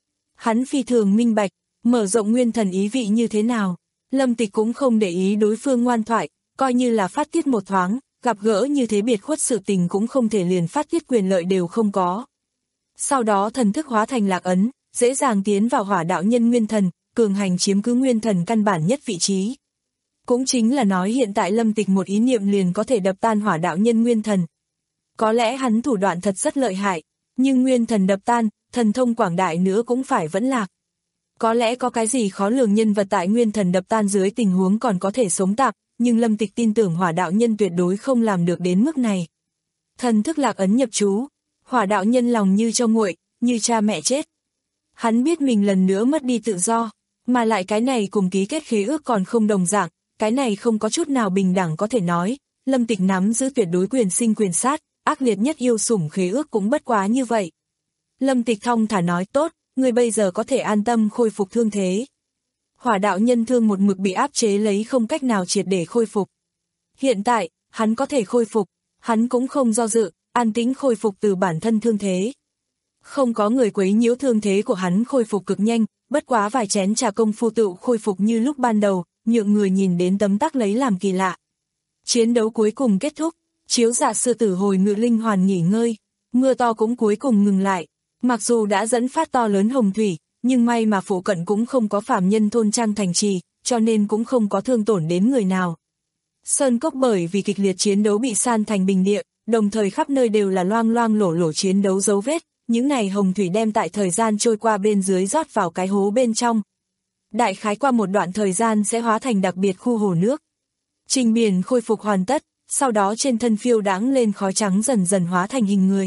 Hắn phi thường minh bạch, mở rộng nguyên thần ý vị như thế nào, Lâm Tịch cũng không để ý đối phương ngoan thoại, coi như là phát tiết một thoáng, gặp gỡ như thế biệt khuất sự tình cũng không thể liền phát tiết quyền lợi đều không có. Sau đó thần thức hóa thành lạc ấn, dễ dàng tiến vào hỏa đạo nhân nguyên thần, cường hành chiếm cứ nguyên thần căn bản nhất vị trí. Cũng chính là nói hiện tại Lâm Tịch một ý niệm liền có thể đập tan hỏa đạo nhân nguyên thần. Có lẽ hắn thủ đoạn thật rất lợi hại, nhưng nguyên thần đập tan, thần thông quảng đại nữa cũng phải vẫn lạc. Có lẽ có cái gì khó lường nhân vật tại nguyên thần đập tan dưới tình huống còn có thể sống tạm, nhưng Lâm Tịch tin tưởng hỏa đạo nhân tuyệt đối không làm được đến mức này. Thần thức lạc ấn nhập chú, hỏa đạo nhân lòng như cho nguội, như cha mẹ chết. Hắn biết mình lần nữa mất đi tự do, mà lại cái này cùng ký kết khế ước còn không đồng dạng, cái này không có chút nào bình đẳng có thể nói, Lâm Tịch nắm giữ tuyệt đối quyền sinh quyền sát, ác liệt nhất yêu sủng khế ước cũng bất quá như vậy. Lâm Tịch thong thả nói tốt, người bây giờ có thể an tâm khôi phục thương thế. Hỏa đạo nhân thương một mực bị áp chế lấy không cách nào triệt để khôi phục. Hiện tại, hắn có thể khôi phục, hắn cũng không do dự, an tĩnh khôi phục từ bản thân thương thế. Không có người quấy nhiễu thương thế của hắn khôi phục cực nhanh, bất quá vài chén trà công phu tự khôi phục như lúc ban đầu, nhượng người nhìn đến tấm tắc lấy làm kỳ lạ. Chiến đấu cuối cùng kết thúc, chiếu dạ sư tử hồi ngự linh hoàn nghỉ ngơi, mưa to cũng cuối cùng ngừng lại. Mặc dù đã dẫn phát to lớn hồng thủy, nhưng may mà phụ cận cũng không có phàm nhân thôn trang thành trì, cho nên cũng không có thương tổn đến người nào. Sơn cốc bởi vì kịch liệt chiến đấu bị san thành bình địa, đồng thời khắp nơi đều là loang loang lổ lổ chiến đấu dấu vết, những này hồng thủy đem tại thời gian trôi qua bên dưới rót vào cái hố bên trong. Đại khái qua một đoạn thời gian sẽ hóa thành đặc biệt khu hồ nước. Trình Biển khôi phục hoàn tất, sau đó trên thân phiêu đãng lên khói trắng dần dần hóa thành hình người.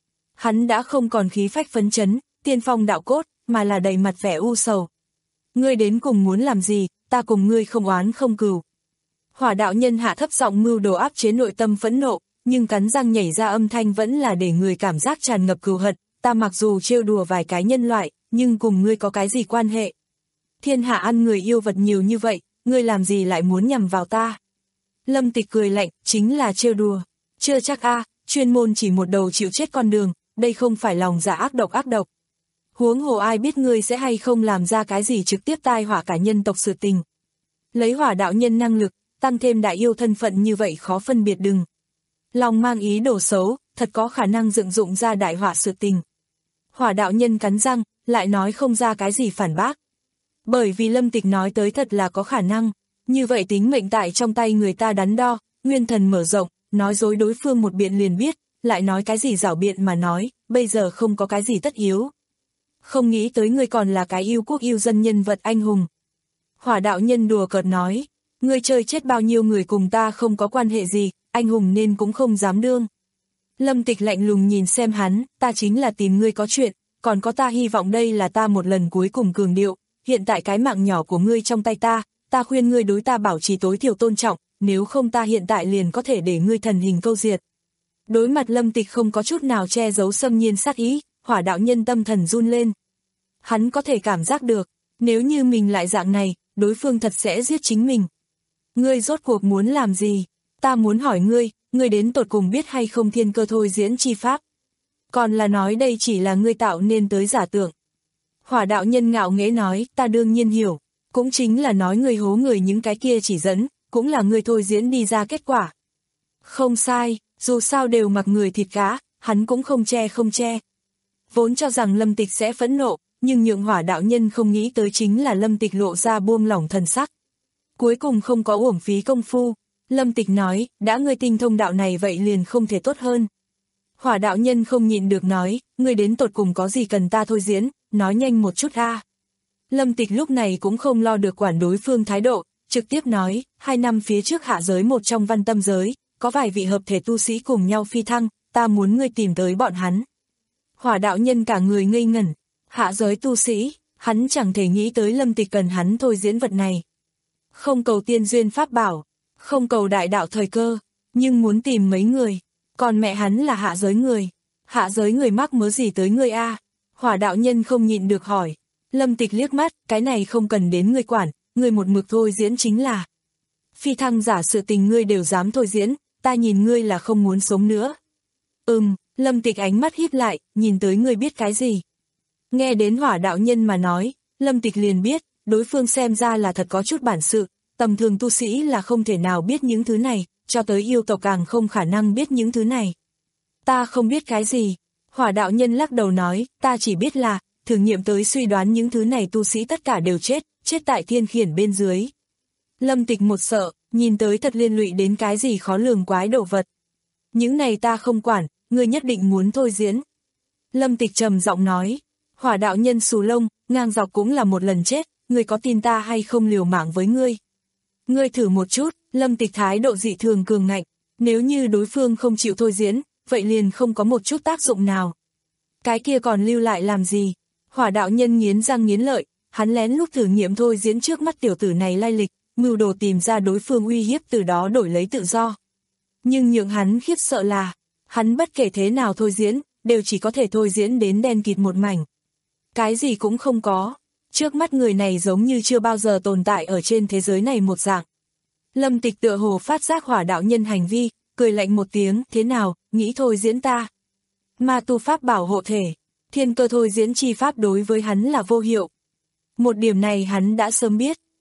Hắn đã không còn khí phách phấn chấn, tiên phong đạo cốt, mà là đầy mặt vẻ u sầu. Ngươi đến cùng muốn làm gì, ta cùng ngươi không oán không cừu. Hỏa đạo nhân hạ thấp giọng mưu đồ áp chế nội tâm phẫn nộ, nhưng cắn răng nhảy ra âm thanh vẫn là để người cảm giác tràn ngập cừu hận. Ta mặc dù trêu đùa vài cái nhân loại, nhưng cùng ngươi có cái gì quan hệ? Thiên hạ ăn người yêu vật nhiều như vậy, ngươi làm gì lại muốn nhằm vào ta? Lâm Tịch cười lạnh, chính là trêu đùa. Chưa chắc a, chuyên môn chỉ một đầu chịu chết con đường, đây không phải lòng dạ ác độc ác độc. Huống hồ ai biết ngươi sẽ hay không làm ra cái gì trực tiếp tai họa cả nhân tộc sự tình. Lấy hỏa đạo nhân năng lực, tăng thêm đại yêu thân phận như vậy khó phân biệt đừng. Lòng mang ý đồ xấu, thật có khả năng dựng dụng ra đại họa sự tình. Hỏa đạo nhân cắn răng, lại nói không ra cái gì phản bác. Bởi vì Lâm Tịch nói tới thật là có khả năng, như vậy tính mệnh tại trong tay người ta đắn đo, nguyên thần mở rộng, nói dối đối phương một biện liền biết, lại nói cái gì giảo biện mà nói, bây giờ không có cái gì tất yếu. Không nghĩ tới ngươi còn là cái yêu quốc yêu dân nhân vật anh hùng. Hỏa đạo nhân đùa cợt nói, ngươi chơi chết bao nhiêu người cùng ta không có quan hệ gì, anh hùng nên cũng không dám đương. Lâm Tịch lạnh lùng nhìn xem hắn, ta chính là tìm ngươi có chuyện, còn có ta hy vọng đây là ta một lần cuối cùng cường điệu, hiện tại cái mạng nhỏ của ngươi trong tay ta, ta khuyên ngươi đối ta bảo trì tối thiểu tôn trọng, nếu không ta hiện tại liền có thể để ngươi thần hình câu diệt. Đối mặt Lâm Tịch không có chút nào che giấu xâm nhiên sát ý, hỏa đạo nhân tâm thần run lên. Hắn có thể cảm giác được, nếu như mình lại dạng này, đối phương thật sẽ giết chính mình. Ngươi rốt cuộc muốn làm gì? Ta muốn hỏi ngươi, ngươi đến tột cùng biết hay không thiên cơ thôi diễn chi pháp? Còn là nói đây chỉ là ngươi tạo nên tới giả tưởng. Hỏa đạo nhân ngạo nghễ nói, ta đương nhiên hiểu, cũng chính là nói ngươi hố người những cái kia chỉ dẫn, cũng là ngươi thôi diễn đi ra kết quả. Không sai, dù sao đều mặc người thịt cá, hắn cũng không che không che. Vốn cho rằng Lâm Tịch sẽ phẫn nộ, nhưng nhượng hỏa đạo nhân không nghĩ tới chính là Lâm Tịch lộ ra buông lỏng thần sắc. Cuối cùng không có uổng phí công phu, Lâm Tịch nói, đã ngươi tinh thông đạo này vậy liền không thể tốt hơn. Hỏa đạo nhân không nhịn được nói, ngươi đến tột cùng có gì cần ta thôi diễn, nói nhanh một chút a. Lâm Tịch lúc này cũng không lo được quản đối phương thái độ, trực tiếp nói, hai năm phía trước hạ giới một trong văn tâm giới, có vài vị hợp thể tu sĩ cùng nhau phi thăng, ta muốn ngươi tìm tới bọn hắn. Hỏa đạo nhân cả người ngây ngẩn, hạ giới tu sĩ, hắn chẳng thể nghĩ tới Lâm Tịch cần hắn thôi diễn vật này. Không cầu tiên duyên pháp bảo, không cầu đại đạo thời cơ, nhưng muốn tìm mấy người, còn mẹ hắn là hạ giới người. Hạ giới người mắc mớ gì tới ngươi a? Hỏa đạo nhân không nhịn được hỏi. Lâm Tịch liếc mắt, cái này không cần đến ngươi quản, ngươi một mực thôi diễn chính là. Phi thăng giả sự tình ngươi đều dám thôi diễn, ta nhìn ngươi là không muốn sống nữa. Ừm, Lâm Tịch ánh mắt híp lại, nhìn tới ngươi biết cái gì. Nghe đến hỏa đạo nhân mà nói, Lâm Tịch liền biết, đối phương xem ra là thật có chút bản sự, tầm thường tu sĩ là không thể nào biết những thứ này, cho tới yêu tộc càng không khả năng biết những thứ này. Ta không biết cái gì, hỏa đạo nhân lắc đầu nói, ta chỉ biết là, thử nghiệm tới suy đoán những thứ này tu sĩ tất cả đều chết, chết tại thiên khiển bên dưới. Lâm Tịch một sợ, nhìn tới thật liên lụy đến cái gì khó lường quái đồ vật. Những này ta không quản, ngươi nhất định muốn thôi diễn. Lâm Tịch trầm giọng nói, hỏa đạo nhân xù lông, ngang dọc cũng là một lần chết, ngươi có tin ta hay không liều mạng với ngươi? Ngươi thử một chút, Lâm Tịch thái độ dị thường cường ngạnh, nếu như đối phương không chịu thôi diễn, vậy liền không có một chút tác dụng nào. Cái kia còn lưu lại làm gì? Hỏa đạo nhân nghiến răng nghiến lợi, hắn lén lúc thử nghiệm thôi diễn trước mắt tiểu tử này lai lịch, mưu đồ tìm ra đối phương uy hiếp từ đó đổi lấy tự do. Nhưng nhượng hắn khiếp sợ là, hắn bất kể thế nào thôi diễn, đều chỉ có thể thôi diễn đến đen kịt một mảnh. Cái gì cũng không có, trước mắt người này giống như chưa bao giờ tồn tại ở trên thế giới này một dạng. Lâm Tịch tựa hồ phát giác hỏa đạo nhân hành vi, cười lạnh một tiếng, thế nào, nghĩ thôi diễn ta. Ma tu pháp bảo hộ thể, thiên cơ thôi diễn chi pháp đối với hắn là vô hiệu. Một điểm này hắn đã sớm biết,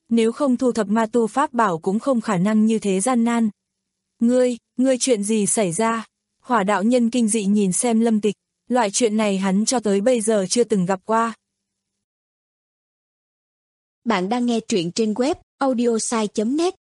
nếu không thu thập ma tu pháp bảo cũng không khả năng như thế gian nan. Ngươi, ngươi chuyện gì xảy ra? Hỏa đạo nhân kinh dị nhìn xem Lâm Tịch, loại chuyện này hắn cho tới bây giờ chưa từng gặp qua. Bạn đang nghe truyện trên web audiosai chấm net.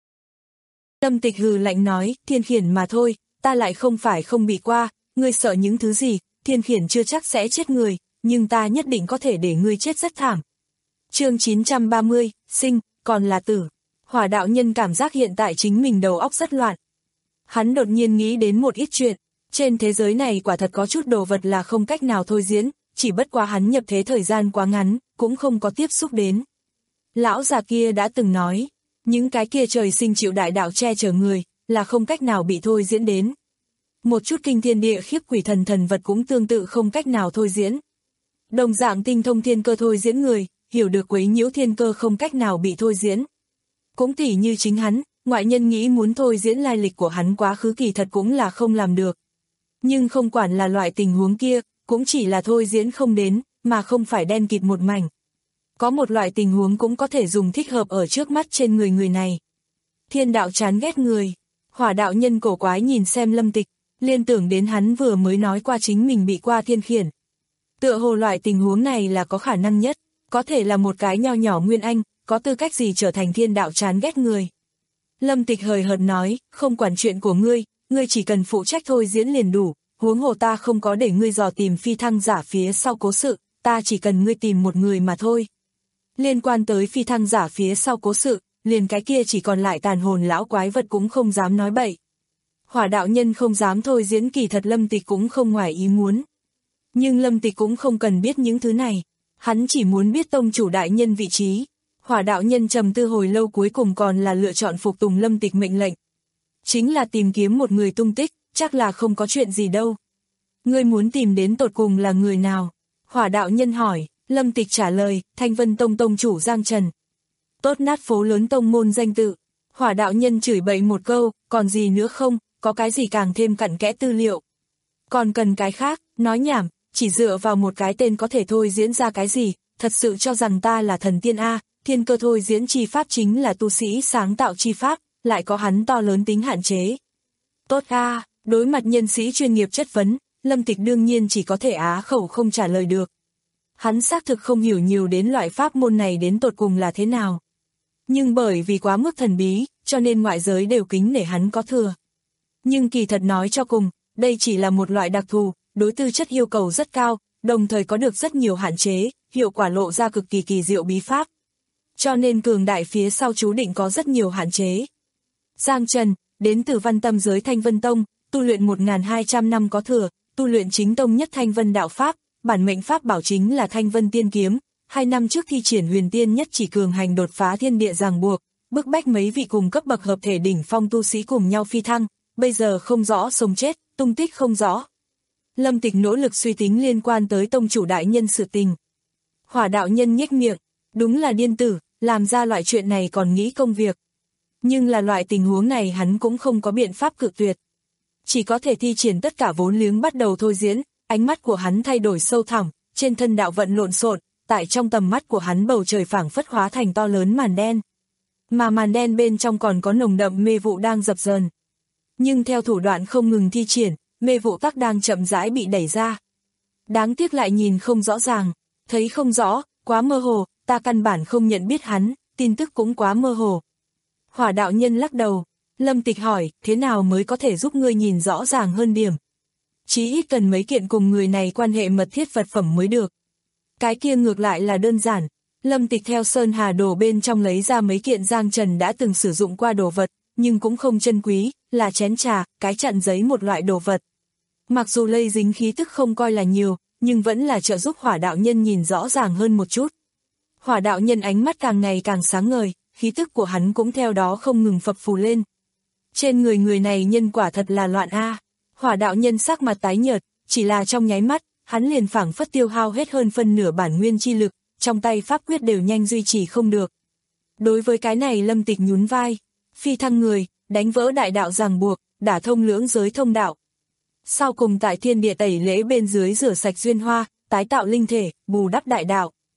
Lâm Tịch hừ lạnh nói, thiên khiển mà thôi, ta lại không phải không bị qua, ngươi sợ những thứ gì, thiên khiển chưa chắc sẽ chết người, nhưng ta nhất định có thể để ngươi chết rất thảm. Chương chín trăm ba mươi, sinh, còn là tử. Hỏa đạo nhân cảm giác hiện tại chính mình đầu óc rất loạn. Hắn đột nhiên nghĩ đến một ít chuyện, trên thế giới này quả thật có chút đồ vật là không cách nào thôi diễn, chỉ bất quá hắn nhập thế thời gian quá ngắn, cũng không có tiếp xúc đến. Lão già kia đã từng nói, những cái kia trời sinh chịu đại đạo che chở người, là không cách nào bị thôi diễn đến. Một chút kinh thiên địa khiếp quỷ thần thần vật cũng tương tự không cách nào thôi diễn. Đồng dạng tinh thông thiên cơ thôi diễn người, hiểu được quấy nhiễu thiên cơ không cách nào bị thôi diễn. Cũng tỉ như chính hắn, ngoại nhân nghĩ muốn thôi diễn lai lịch của hắn quá khứ kỳ thật cũng là không làm được. Nhưng không quản là loại tình huống kia, cũng chỉ là thôi diễn không đến, mà không phải đen kịt một mảnh. Có một loại tình huống cũng có thể dùng thích hợp ở trước mắt trên người người này. Thiên đạo chán ghét người. Hỏa đạo nhân cổ quái nhìn xem Lâm Tịch, liên tưởng đến hắn vừa mới nói qua chính mình bị qua thiên khiển. Tựa hồ loại tình huống này là có khả năng nhất, có thể là một cái nho nhỏ nguyên anh, có tư cách gì trở thành thiên đạo chán ghét người. Lâm Tịch hời hợt nói, không quản chuyện của ngươi, ngươi chỉ cần phụ trách thôi diễn liền đủ, huống hồ ta không có để ngươi dò tìm phi thăng giả phía sau cố sự, ta chỉ cần ngươi tìm một người mà thôi. Liên quan tới phi thăng giả phía sau cố sự, liền cái kia chỉ còn lại tàn hồn lão quái vật cũng không dám nói bậy. Hỏa đạo nhân không dám thôi diễn, kỳ thật Lâm Tịch cũng không ngoài ý muốn. Nhưng Lâm Tịch cũng không cần biết những thứ này, hắn chỉ muốn biết tông chủ đại nhân vị trí. Hỏa đạo nhân trầm tư hồi lâu cuối cùng còn là lựa chọn phục tùng Lâm Tịch mệnh lệnh. Chính là tìm kiếm một người tung tích, chắc là không có chuyện gì đâu. Ngươi muốn tìm đến tột cùng là người nào? Hỏa đạo nhân hỏi. Lâm Tịch trả lời, Thanh Vân Tông tông chủ Giang Trần. Tốt nát phố lớn tông môn danh tự. Hỏa đạo nhân chửi bậy một câu, còn gì nữa không, có cái gì càng thêm cặn kẽ tư liệu. Còn cần cái khác, nói nhảm, chỉ dựa vào một cái tên có thể thôi diễn ra cái gì, thật sự cho rằng ta là thần tiên A, thiên cơ thôi diễn chi pháp chính là tu sĩ sáng tạo chi pháp, lại có hắn to lớn tính hạn chế. Tốt A, đối mặt nhân sĩ chuyên nghiệp chất vấn, Lâm Tịch đương nhiên chỉ có thể á khẩu không trả lời được. Hắn xác thực không hiểu nhiều đến loại pháp môn này đến tột cùng là thế nào. Nhưng bởi vì quá mức thần bí, cho nên ngoại giới đều kính nể hắn có thừa. Nhưng kỳ thật nói cho cùng, đây chỉ là một loại đặc thù, đối tư chất yêu cầu rất cao, đồng thời có được rất nhiều hạn chế, hiệu quả lộ ra cực kỳ kỳ diệu bí pháp. Cho nên cường đại phía sau chú định có rất nhiều hạn chế. Giang Trần, đến từ văn tâm giới Thanh Vân Tông, tu luyện một nghìn hai trăm năm có thừa, tu luyện chính tông nhất Thanh Vân đạo pháp. Bản mệnh pháp bảo chính là Thanh Vân Tiên Kiếm, hai năm trước thi triển huyền tiên nhất chỉ cường hành đột phá thiên địa ràng buộc, bức bách mấy vị cùng cấp bậc hợp thể đỉnh phong tu sĩ cùng nhau phi thăng, bây giờ không rõ sống chết, tung tích không rõ. Lâm Tịch nỗ lực suy tính liên quan tới tông chủ đại nhân sự tình. Hỏa đạo nhân nhếch miệng, đúng là điên tử, làm ra loại chuyện này còn nghĩ công việc. Nhưng là loại tình huống này hắn cũng không có biện pháp cự tuyệt. Chỉ có thể thi triển tất cả vốn liếng bắt đầu thôi diễn. Ánh mắt của hắn thay đổi sâu thẳm, trên thân đạo vận lộn xộn, tại trong tầm mắt của hắn bầu trời phảng phất hóa thành to lớn màn đen. Mà màn đen bên trong còn có nồng đậm mê vụ đang dập dờn. Nhưng theo thủ đoạn không ngừng thi triển, mê vụ tắc đang chậm rãi bị đẩy ra. Đáng tiếc lại nhìn không rõ ràng, thấy không rõ, quá mơ hồ, ta căn bản không nhận biết hắn, tin tức cũng quá mơ hồ. Hỏa đạo nhân lắc đầu, Lâm Tịch hỏi, thế nào mới có thể giúp ngươi nhìn rõ ràng hơn điểm? Chí ít cần mấy kiện cùng người này quan hệ mật thiết vật phẩm mới được. Cái kia ngược lại là đơn giản, Lâm Tịch theo Sơn Hà đồ bên trong lấy ra mấy kiện Giang Trần đã từng sử dụng qua đồ vật, nhưng cũng không chân quý, là chén trà, cái chặn giấy một loại đồ vật. Mặc dù lây dính khí tức không coi là nhiều, nhưng vẫn là trợ giúp hỏa đạo nhân nhìn rõ ràng hơn một chút. Hỏa đạo nhân ánh mắt càng ngày càng sáng ngời, khí tức của hắn cũng theo đó không ngừng phập phù lên. Trên người người này nhân quả thật là loạn a. Hỏa đạo nhân sắc mặt tái nhợt, chỉ là trong nháy mắt, hắn liền phảng phất tiêu hao hết hơn phân nửa bản nguyên chi lực, trong tay pháp quyết đều nhanh duy trì không được. Đối với cái này Lâm Tịch nhún vai, phi thăng người, đánh vỡ đại đạo ràng buộc, đả thông lưỡng giới thông đạo. Sau cùng tại thiên địa tẩy lễ bên dưới rửa sạch duyên hoa, tái tạo linh thể, bù đắp đại đạo.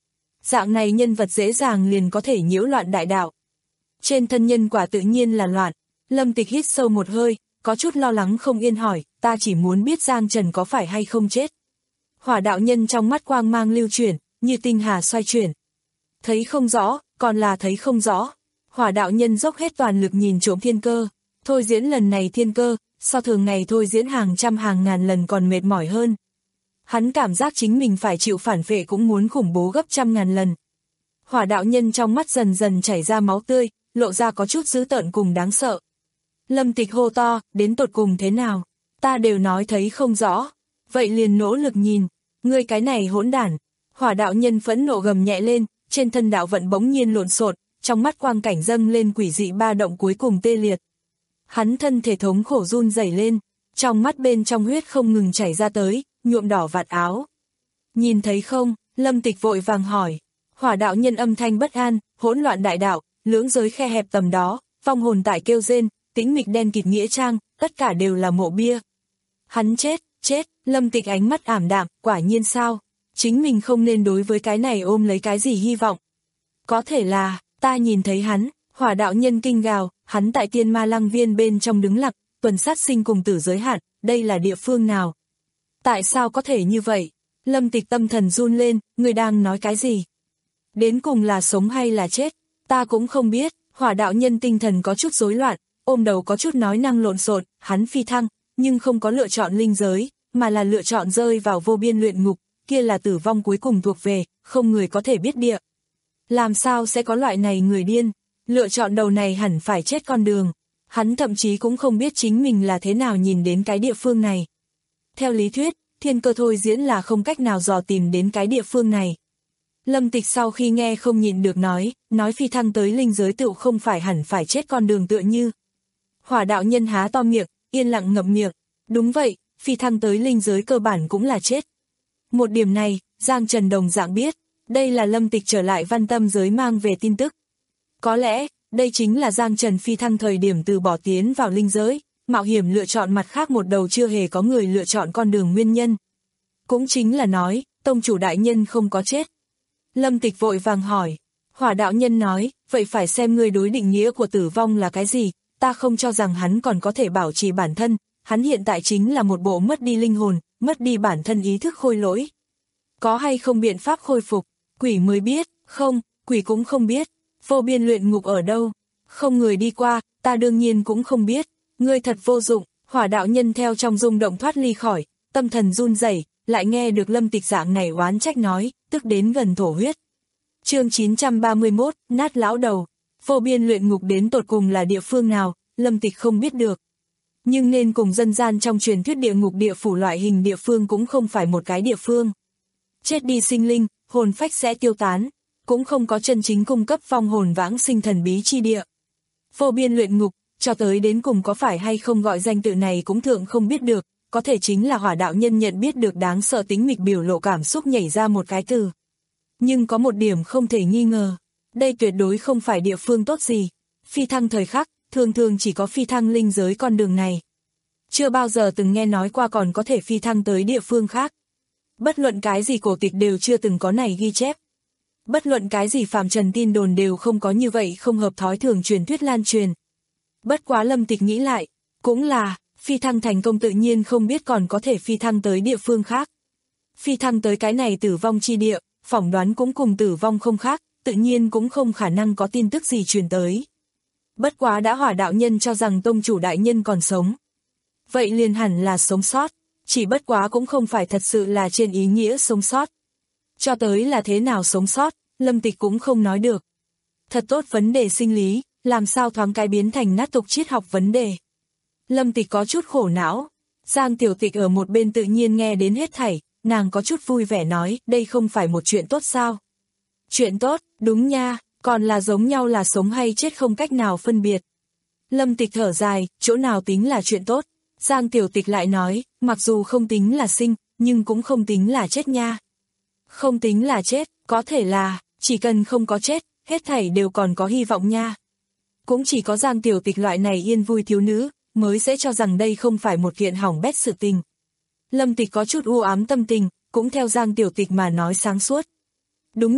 dạng này nhân vật dễ dàng liền có thể nhiễu loạn đại đạo. Trên thân nhân quả tự nhiên là loạn. Lâm Tịch hít sâu một hơi, có chút lo lắng không yên hỏi, ta chỉ muốn biết Giang Trần có phải hay không chết. Hỏa đạo nhân trong mắt quang mang lưu chuyển, như tinh hà xoay chuyển. Thấy không rõ, còn là thấy không rõ. Hỏa đạo nhân dốc hết toàn lực nhìn trộm thiên cơ. Thôi diễn lần này thiên cơ, so thường ngày thôi diễn hàng trăm hàng ngàn lần còn mệt mỏi hơn. Hắn cảm giác chính mình phải chịu phản phệ cũng muốn khủng bố gấp trăm ngàn lần. Hỏa đạo nhân trong mắt dần dần chảy ra máu tươi, lộ ra có chút dữ tợn cùng đáng sợ. Lâm Tịch hô to, đến tột cùng thế nào? Ta đều nói thấy không rõ. Vậy liền nỗ lực nhìn. Ngươi cái này hỗn đản. Hỏa đạo nhân phẫn nộ gầm nhẹ lên, trên thân đạo vận bỗng nhiên lộn xộn, trong mắt quang cảnh dâng lên quỷ dị ba động cuối cùng tê liệt. Hắn thân thể thống khổ run rẩy lên, trong mắt bên trong huyết không ngừng chảy ra tới, nhuộm đỏ vạt áo. Nhìn thấy không? Lâm Tịch vội vàng hỏi. Hỏa đạo nhân âm thanh bất an, hỗn loạn đại đạo, lưỡng giới khe hẹp tầm đó, vong hồn tại kêu rên, tĩnh mịch đen kịt nghĩa trang, tất cả đều là mộ bia. Hắn chết, chết, Lâm Tịch ánh mắt ảm đạm, quả nhiên sao? Chính mình không nên đối với cái này ôm lấy cái gì hy vọng. Có thể là, ta nhìn thấy hắn, hỏa đạo nhân kinh gào, hắn tại Tiên Ma Lăng Viên bên trong đứng lặng, tuần sát sinh cùng tử giới hạn, đây là địa phương nào? Tại sao có thể như vậy? Lâm Tịch tâm thần run lên, người đang nói cái gì? Đến cùng là sống hay là chết? Ta cũng không biết. Hỏa đạo nhân tinh thần có chút rối loạn, ôm đầu có chút nói năng lộn xộn, hắn phi thăng, nhưng không có lựa chọn linh giới, mà là lựa chọn rơi vào vô biên luyện ngục, kia là tử vong cuối cùng thuộc về, không người có thể biết địa. Làm sao sẽ có loại này người điên, lựa chọn đầu này hẳn phải chết con đường. Hắn thậm chí cũng không biết chính mình là thế nào nhìn đến cái địa phương này. Theo lý thuyết, thiên cơ thôi diễn là không cách nào dò tìm đến cái địa phương này. Lâm Tịch sau khi nghe không nhịn được nói, nói phi thăng tới linh giới tựu không phải hẳn phải chết con đường tựa như. Hỏa đạo nhân há to miệng, yên lặng ngậm miệng. Đúng vậy, phi thăng tới linh giới cơ bản cũng là chết. Một điểm này, Giang Trần đồng dạng biết, đây là Lâm Tịch trở lại văn tâm giới mang về tin tức. Có lẽ, đây chính là Giang Trần phi thăng thời điểm từ bỏ tiến vào linh giới, mạo hiểm lựa chọn mặt khác một đầu chưa hề có người lựa chọn con đường nguyên nhân. Cũng chính là nói, tông chủ đại nhân không có chết. Lâm Tịch vội vàng hỏi. Hỏa đạo nhân nói, vậy phải xem ngươi đối định nghĩa của tử vong là cái gì, ta không cho rằng hắn còn có thể bảo trì bản thân, hắn hiện tại chính là một bộ mất đi linh hồn, mất đi bản thân ý thức khôi lỗi. Có hay không biện pháp khôi phục, quỷ mới biết, không, quỷ cũng không biết, vô biên luyện ngục ở đâu, không người đi qua, ta đương nhiên cũng không biết, ngươi thật vô dụng. Hỏa đạo nhân theo trong rung động thoát ly khỏi, tâm thần run rẩy, lại nghe được Lâm Tịch dạng này oán trách nói, tức đến gần thổ huyết. Chương chín trăm ba mươi mốt, nát lão đầu. Vô biên luyện ngục đến tột cùng là địa phương nào, Lâm Tịch không biết được. Nhưng nên cùng dân gian trong truyền thuyết địa ngục địa phủ loại hình địa phương cũng không phải một cái địa phương. Chết đi sinh linh, hồn phách sẽ tiêu tán, cũng không có chân chính cung cấp vong hồn vãng sinh thần bí chi địa. Vô biên luyện ngục, cho tới đến cùng có phải hay không gọi danh tự này cũng thượng không biết được, có thể chính là hỏa đạo nhân nhận biết được đáng sợ tính mịch biểu lộ cảm xúc nhảy ra một cái từ. Nhưng có một điểm không thể nghi ngờ, đây tuyệt đối không phải địa phương tốt gì. Phi thăng thời khắc, thường thường chỉ có phi thăng linh giới con đường này. Chưa bao giờ từng nghe nói qua còn có thể phi thăng tới địa phương khác. Bất luận cái gì cổ tịch đều chưa từng có này ghi chép. Bất luận cái gì phàm trần tin đồn đều không có như vậy không hợp thói thường truyền thuyết lan truyền. Bất quá Lâm Tịch nghĩ lại, cũng là, phi thăng thành công tự nhiên không biết còn có thể phi thăng tới địa phương khác. Phi thăng tới cái này tử vong chi địa, phỏng đoán cũng cùng tử vong không khác, tự nhiên cũng không khả năng có tin tức gì truyền tới. Bất quá đã hỏa đạo nhân cho rằng tông chủ đại nhân còn sống. Vậy liền hẳn là sống sót, chỉ bất quá cũng không phải thật sự là trên ý nghĩa sống sót. Cho tới là thế nào sống sót, Lâm Tịch cũng không nói được. Thật tốt vấn đề sinh lý, làm sao thoáng cái biến thành nát tục triết học vấn đề. Lâm Tịch có chút khổ não, Giang Tiểu Tịch ở một bên tự nhiên nghe đến hết thảy, nàng có chút vui vẻ nói, đây không phải một chuyện tốt sao? Chuyện tốt, đúng nha, còn là giống nhau là sống hay chết không cách nào phân biệt. Lâm Tịch thở dài, chỗ nào tính là chuyện tốt? Giang Tiểu Tịch lại nói, mặc dù không tính là sinh, nhưng cũng không tính là chết nha. Không tính là chết, có thể là, chỉ cần không có chết, hết thảy đều còn có hy vọng nha. Cũng chỉ có Giang Tiểu Tịch loại này yên vui thiếu nữ, mới sẽ cho rằng đây không phải một kiện hỏng bét sự tình. Lâm Tịch có chút u ám tâm tình, cũng theo Giang Tiểu Tịch mà nói sáng suốt. Đúng nha,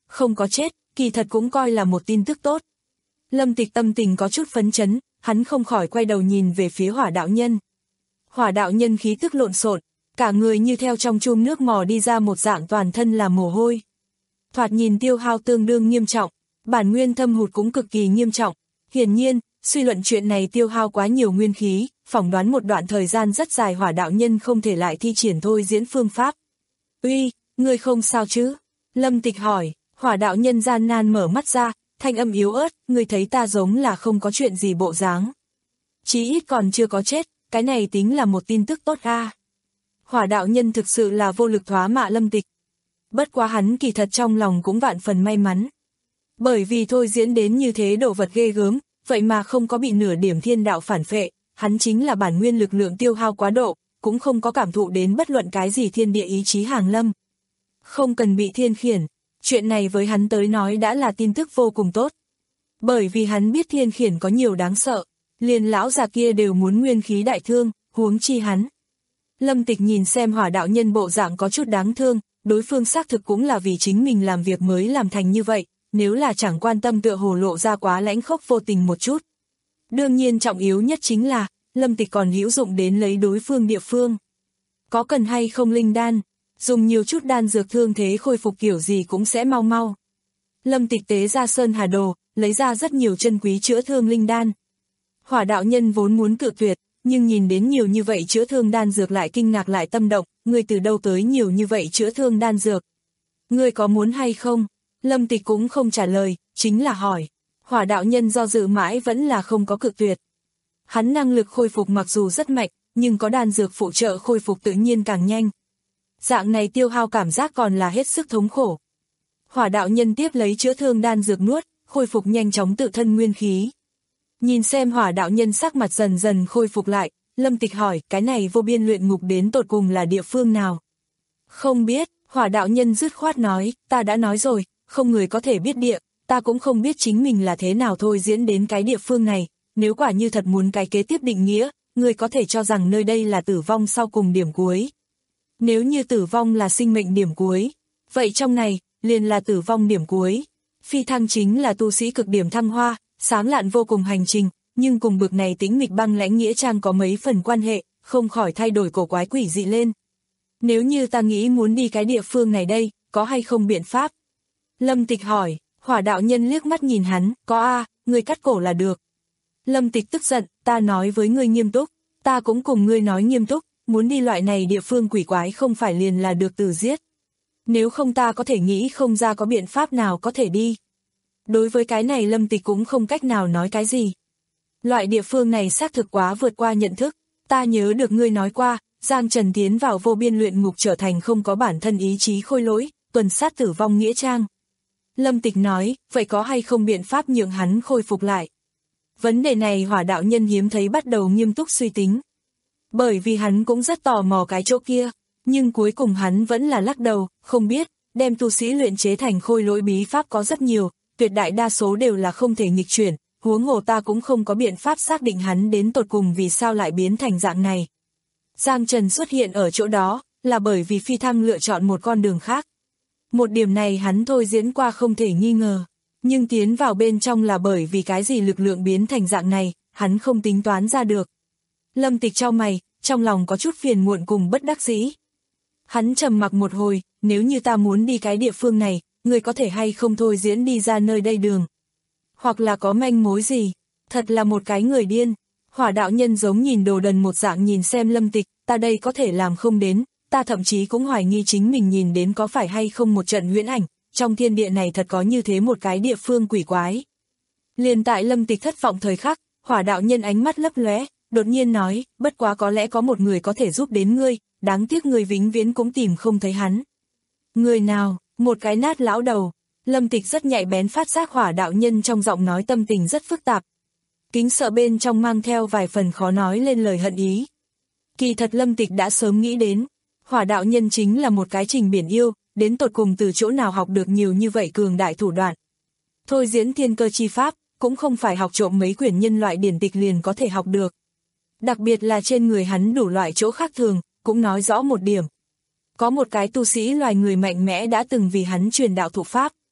không có chết, kỳ thật cũng coi là một tin tức tốt. Lâm Tịch tâm tình có chút phấn chấn, hắn không khỏi quay đầu nhìn về phía Hỏa đạo nhân. Hỏa đạo nhân khí tức lộn xộn, cả người như theo trong chum nước mò đi ra một dạng toàn thân là mồ hôi. Thoạt nhìn tiêu hao tương đương nghiêm trọng, bản nguyên thâm hụt cũng cực kỳ nghiêm trọng. Hiển nhiên, suy luận chuyện này tiêu hao quá nhiều nguyên khí, phỏng đoán một đoạn thời gian rất dài Hỏa đạo nhân không thể lại thi triển thôi diễn phương pháp. Uy, ngươi không sao chứ? Lâm Tịch hỏi. Hỏa đạo nhân gian nan mở mắt ra, thanh âm yếu ớt, ngươi thấy ta giống là không có chuyện gì bộ dáng. Chí ít còn chưa có chết, cái này tính là một tin tức tốt a. Hỏa đạo nhân thực sự là vô lực thoá mạ Lâm Tịch. Bất quá hắn kỳ thật trong lòng cũng vạn phần may mắn. Bởi vì thôi diễn đến như thế đồ vật ghê gớm, vậy mà không có bị nửa điểm thiên đạo phản phệ, hắn chính là bản nguyên lực lượng tiêu hao quá độ, cũng không có cảm thụ đến bất luận cái gì thiên địa ý chí hàng lâm. Không cần bị thiên khiển, chuyện này với hắn tới nói đã là tin tức vô cùng tốt. Bởi vì hắn biết thiên khiển có nhiều đáng sợ, liền lão già kia đều muốn nguyên khí đại thương, huống chi hắn. Lâm Tịch nhìn xem Hỏa đạo nhân bộ dạng có chút đáng thương, đối phương xác thực cũng là vì chính mình làm việc mới làm thành như vậy, nếu là chẳng quan tâm tựa hồ lộ ra quá lãnh khốc vô tình một chút. Đương nhiên trọng yếu nhất chính là, Lâm Tịch còn hữu dụng đến lấy đối phương địa phương. Có cần hay không linh đan, dùng nhiều chút đan dược thương thế khôi phục kiểu gì cũng sẽ mau mau. Lâm Tịch tế ra sơn hà đồ, lấy ra rất nhiều chân quý chữa thương linh đan. Hỏa đạo nhân vốn muốn cự tuyệt, nhưng nhìn đến nhiều như vậy chữa thương đan dược lại kinh ngạc lại tâm động, ngươi từ đâu tới nhiều như vậy chữa thương đan dược? Ngươi có muốn hay không? Lâm Tịch cũng không trả lời, chính là hỏi. Hỏa đạo nhân do dự mãi vẫn là không có cự tuyệt. Hắn năng lực khôi phục mặc dù rất mạnh, nhưng có đan dược phụ trợ khôi phục tự nhiên càng nhanh. Dạng này tiêu hao cảm giác còn là hết sức thống khổ. Hỏa đạo nhân tiếp lấy chữa thương đan dược nuốt, khôi phục nhanh chóng tự thân nguyên khí. Nhìn xem Hỏa đạo nhân sắc mặt dần dần khôi phục lại, Lâm Tịch hỏi, cái này vô biên luyện ngục đến tột cùng là địa phương nào? Không biết, Hỏa đạo nhân dứt khoát nói, ta đã nói rồi, không người có thể biết địa, ta cũng không biết chính mình là thế nào thôi diễn đến cái địa phương này, nếu quả như thật muốn cái kế tiếp định nghĩa, người có thể cho rằng nơi đây là tử vong sau cùng điểm cuối. Nếu như tử vong là sinh mệnh điểm cuối, vậy trong này, liền là tử vong điểm cuối. Phi thăng chính là tu sĩ cực điểm thăng hoa, sáng lạn vô cùng hành trình, nhưng cùng bực này tĩnh mịch băng lãnh nghĩa trang có mấy phần quan hệ, không khỏi thay đổi cổ quái quỷ dị lên. Nếu như ta nghĩ muốn đi cái địa phương này đây, có hay không biện pháp? Lâm Tịch hỏi. Hỏa đạo nhân liếc mắt nhìn hắn, có a, ngươi cắt cổ là được. Lâm Tịch tức giận, ta nói với ngươi nghiêm túc, ta cũng cùng ngươi nói nghiêm túc, muốn đi loại này địa phương quỷ quái không phải liền là được tử giết. Nếu không ta có thể nghĩ không ra có biện pháp nào có thể đi. Đối với cái này Lâm Tịch cũng không cách nào nói cái gì. Loại địa phương này xác thực quá vượt qua nhận thức, ta nhớ được ngươi nói qua, Giang Trần tiến vào vô biên luyện ngục trở thành không có bản thân ý chí khôi lỗi, tuần sát tử vong nghĩa trang. Lâm Tịch nói, vậy có hay không biện pháp nhượng hắn khôi phục lại? Vấn đề này Hỏa đạo nhân hiếm thấy bắt đầu nghiêm túc suy tính. Bởi vì hắn cũng rất tò mò cái chỗ kia, nhưng cuối cùng hắn vẫn là lắc đầu, không biết, đem tu sĩ luyện chế thành khôi lỗi bí pháp có rất nhiều, tuyệt đại đa số đều là không thể nghịch chuyển, huống hồ ta cũng không có biện pháp xác định hắn đến tột cùng vì sao lại biến thành dạng này. Giang Trần xuất hiện ở chỗ đó, là bởi vì phi thăng lựa chọn một con đường khác. Một điểm này hắn thôi diễn qua không thể nghi ngờ, nhưng tiến vào bên trong là bởi vì cái gì lực lượng biến thành dạng này, hắn không tính toán ra được. Lâm Tịch chau mày, trong lòng có chút phiền muộn cùng bất đắc dĩ. Hắn trầm mặc một hồi, nếu như ta muốn đi cái địa phương này, người có thể hay không thôi diễn đi ra nơi đây đường. Hoặc là có manh mối gì, thật là một cái người điên. Hỏa đạo nhân giống nhìn đồ đần một dạng nhìn xem Lâm Tịch, ta đây có thể làm không đến, ta thậm chí cũng hoài nghi chính mình nhìn đến có phải hay không một trận huyễn ảnh, trong thiên địa này thật có như thế một cái địa phương quỷ quái. Liền tại Lâm Tịch thất vọng thời khắc, Hỏa đạo nhân ánh mắt lấp lóe, đột nhiên nói, bất quá có lẽ có một người có thể giúp đến ngươi, đáng tiếc người vĩnh viễn cũng tìm không thấy hắn. Người nào? Một cái nát lão đầu. Lâm Tịch rất nhạy bén phát giác Hỏa đạo nhân trong giọng nói tâm tình rất phức tạp. Kính sợ bên trong mang theo vài phần khó nói lên lời hận ý. Kỳ thật Lâm Tịch đã sớm nghĩ đến, Hỏa đạo nhân chính là một cái trình biển yêu, đến tột cùng từ chỗ nào học được nhiều như vậy cường đại thủ đoạn. Thôi diễn thiên cơ chi pháp, cũng không phải học trộm mấy quyển nhân loại điển tịch liền có thể học được. Đặc biệt là trên người hắn đủ loại chỗ khác thường, cũng nói rõ một điểm. Có một cái tu sĩ loài người mạnh mẽ đã từng vì hắn truyền đạo thụ pháp.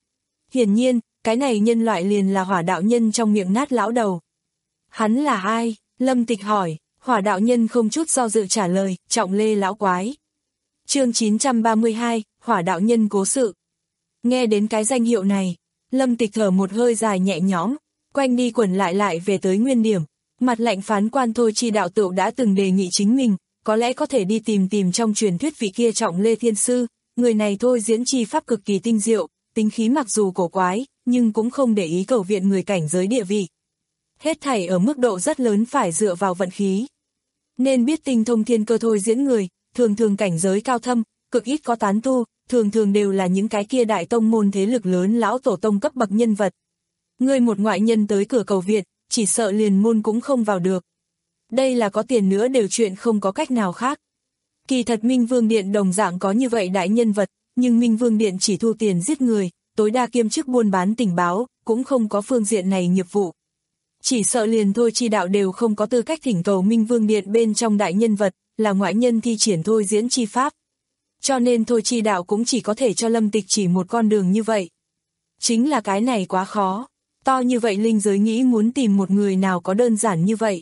Hiển nhiên, cái này nhân loại liền là Hỏa đạo nhân trong miệng nát lão đầu. Hắn là ai? Lâm Tịch hỏi. Hỏa đạo nhân không chút do dự trả lời, Trọng Lê lão quái. Chương chín trăm ba mươi hai, Hỏa đạo nhân cố sự. Nghe đến cái danh hiệu này, Lâm Tịch thở một hơi dài nhẹ nhõm, quanh đi quẩn lại lại về tới nguyên điểm. Mặt lạnh phán quan Thôi Chi đạo tựu đã từng đề nghị chính mình, có lẽ có thể đi tìm tìm trong truyền thuyết vị kia Trọng Lê Thiên Sư, người này thôi diễn chi pháp cực kỳ tinh diệu, tính khí mặc dù cổ quái, nhưng cũng không để ý cầu viện người cảnh giới địa vị. Hết thảy ở mức độ rất lớn phải dựa vào vận khí. Nên biết tinh thông thiên cơ thôi diễn người, thường thường cảnh giới cao thâm, cực ít có tán tu, thường thường đều là những cái kia đại tông môn thế lực lớn lão tổ tông cấp bậc nhân vật. Người một ngoại nhân tới cửa cầu viện, chỉ sợ liền môn cũng không vào được. Đây là có tiền nữa đều chuyện không có cách nào khác. Kỳ thật Minh Vương Điện đồng dạng có như vậy đại nhân vật, nhưng Minh Vương Điện chỉ thu tiền giết người, tối đa kiêm chức buôn bán tình báo, cũng không có phương diện này nghiệp vụ. Chỉ sợ liền Thôi Chi đạo đều không có tư cách thỉnh cầu Minh Vương Điện bên trong đại nhân vật, là ngoại nhân thi triển thôi diễn chi pháp. Cho nên Thôi Chi đạo cũng chỉ có thể cho Lâm Tịch chỉ một con đường như vậy. Chính là cái này quá khó. To như vậy linh giới nghĩ muốn tìm một người nào có đơn giản như vậy.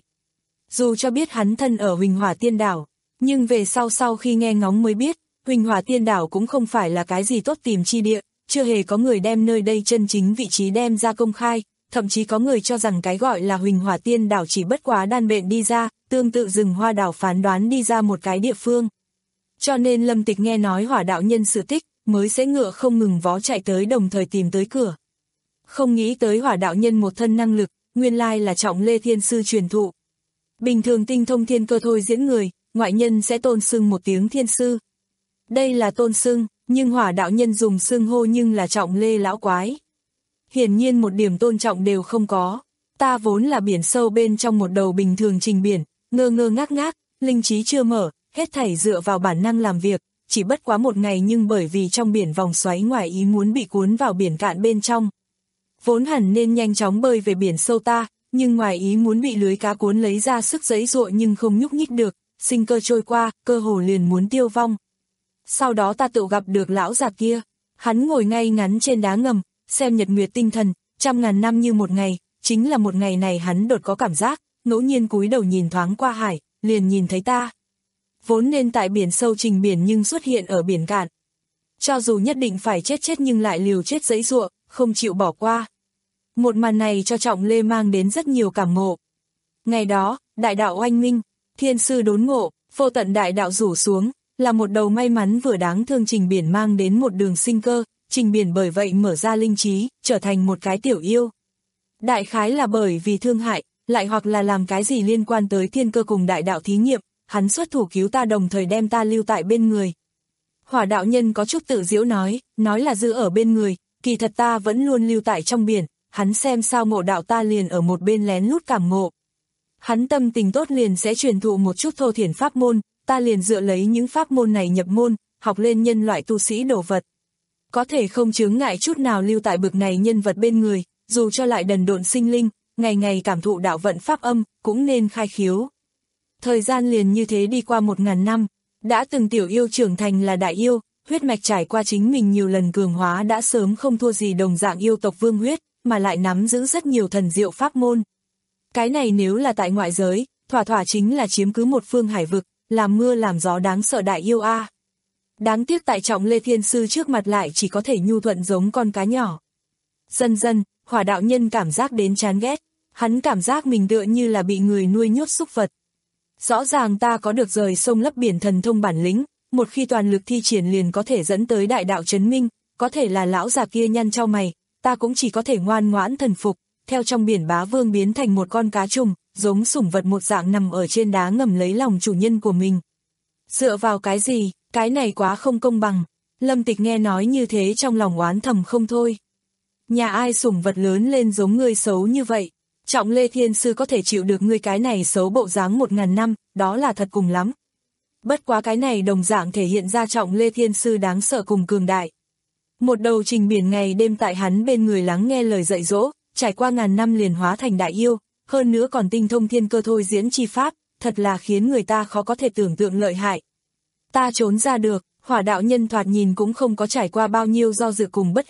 Dù cho biết hắn thân ở Huỳnh Hỏa Tiên Đảo, nhưng về sau sau khi nghe ngóng mới biết, Huỳnh Hỏa Tiên Đảo cũng không phải là cái gì tốt tìm chi địa, chưa hề có người đem nơi đây chân chính vị trí đem ra công khai, thậm chí có người cho rằng cái gọi là Huỳnh Hỏa Tiên Đảo chỉ bất quá đan bệnh đi ra, tương tự rừng hoa đảo phán đoán đi ra một cái địa phương. Cho nên Lâm Tịch nghe nói Hỏa đạo nhân sự tích, mới sẽ ngựa không ngừng vó chạy tới đồng thời tìm tới cửa. Không nghĩ tới Hỏa đạo nhân một thân năng lực, nguyên lai là Trọng Lê Thiên Sư truyền thụ. Bình thường tinh thông thiên cơ thôi diễn người, ngoại nhân sẽ tôn xưng một tiếng thiên sư. Đây là tôn xưng, nhưng Hỏa đạo nhân dùng xưng hô nhưng là Trọng Lê lão quái. Hiển nhiên một điểm tôn trọng đều không có. Ta vốn là biển sâu bên trong một đầu bình thường trình biển, ngơ ngơ ngác ngác, linh trí chưa mở, hết thảy dựa vào bản năng làm việc, chỉ bất quá một ngày nhưng bởi vì trong biển vòng xoáy ngoài ý muốn bị cuốn vào biển cạn bên trong. Vốn hẳn nên nhanh chóng bơi về biển sâu ta, nhưng ngoài ý muốn bị lưới cá cuốn lấy ra sức giãy giụa nhưng không nhúc nhích được, sinh cơ trôi qua, cơ hồ liền muốn tiêu vong. Sau đó ta tự gặp được lão già kia, hắn ngồi ngay ngắn trên đá ngầm, xem nhật nguyệt tinh thần, trăm ngàn năm như một ngày, chính là một ngày này hắn đột có cảm giác, ngẫu nhiên cúi đầu nhìn thoáng qua hải, liền nhìn thấy ta. Vốn nên tại biển sâu trình biển nhưng xuất hiện ở biển cạn. Cho dù nhất định phải chết chết nhưng lại liều chết giãy giụa, không chịu bỏ qua. Một màn này cho Trọng Lê mang đến rất nhiều cảm ngộ. Ngày đó, đại đạo oanh minh, thiên sư đốn ngộ, vô tận đại đạo rủ xuống, là một đầu may mắn vừa đáng thương trình biển mang đến một đường sinh cơ, trình biển bởi vậy mở ra linh trí, trở thành một cái tiểu yêu. Đại khái là bởi vì thương hại, lại hoặc là làm cái gì liên quan tới thiên cơ cùng đại đạo thí nghiệm, hắn xuất thủ cứu ta đồng thời đem ta lưu tại bên người. Hỏa đạo nhân có chút tự giễu nói, nói là giữ ở bên người, kỳ thật ta vẫn luôn lưu tại trong biển, hắn xem sao ngộ đạo ta liền ở một bên lén lút cảm ngộ. Hắn tâm tình tốt liền sẽ truyền thụ một chút thô thiển pháp môn, ta liền dựa lấy những pháp môn này nhập môn, học lên nhân loại tu sĩ đồ vật. Có thể không chướng ngại chút nào lưu tại bực này nhân vật bên người, dù cho lại đần độn sinh linh, ngày ngày cảm thụ đạo vận pháp âm, cũng nên khai khiếu. Thời gian liền như thế đi qua một ngàn năm, đã từng tiểu yêu trưởng thành là đại yêu, huyết mạch trải qua chính mình nhiều lần cường hóa đã sớm không thua gì đồng dạng yêu tộc vương huyết, mà lại nắm giữ rất nhiều thần diệu pháp môn. Cái này nếu là tại ngoại giới, thỏa thỏa chính là chiếm cứ một phương hải vực, làm mưa làm gió đáng sợ đại yêu a. À. Đáng tiếc tại Trọng Lê Thiên Sư trước mặt lại chỉ có thể nhu thuận giống con cá nhỏ. Dần dần, Hỏa đạo nhân cảm giác đến chán ghét, hắn cảm giác mình tựa như là bị người nuôi nhốt súc vật. Rõ ràng ta có được rời sông lấp biển thần thông bản lĩnh, một khi toàn lực thi triển liền có thể dẫn tới đại đạo chấn minh, có thể là lão già kia nhăn chau mày, ta cũng chỉ có thể ngoan ngoãn thần phục, theo trong biển bá vương biến thành một con cá trùng, giống sủng vật một dạng nằm ở trên đá ngầm lấy lòng chủ nhân của mình. Dựa vào cái gì, cái này quá không công bằng. Lâm Tịch nghe nói như thế trong lòng oán thầm không thôi. Nhà ai sủng vật lớn lên giống ngươi xấu như vậy, Trọng Lê Thiên Sư có thể chịu được ngươi cái này xấu bộ dáng một ngàn năm, đó là thật cùng lắm. Bất quá cái này đồng dạng thể hiện ra Trọng Lê Thiên Sư đáng sợ cùng cường đại. Một đầu trình biển ngày đêm tại hắn bên người lắng nghe lời dạy dỗ, trải qua ngàn năm liền hóa thành đại yêu, hơn nữa còn tinh thông thiên cơ thôi diễn chi pháp, thật là khiến người ta khó có thể tưởng tượng lợi hại. Ta trốn ra được, Hỏa đạo nhân thoạt nhìn cũng không có trải qua bao nhiêu do dự cùng bất an,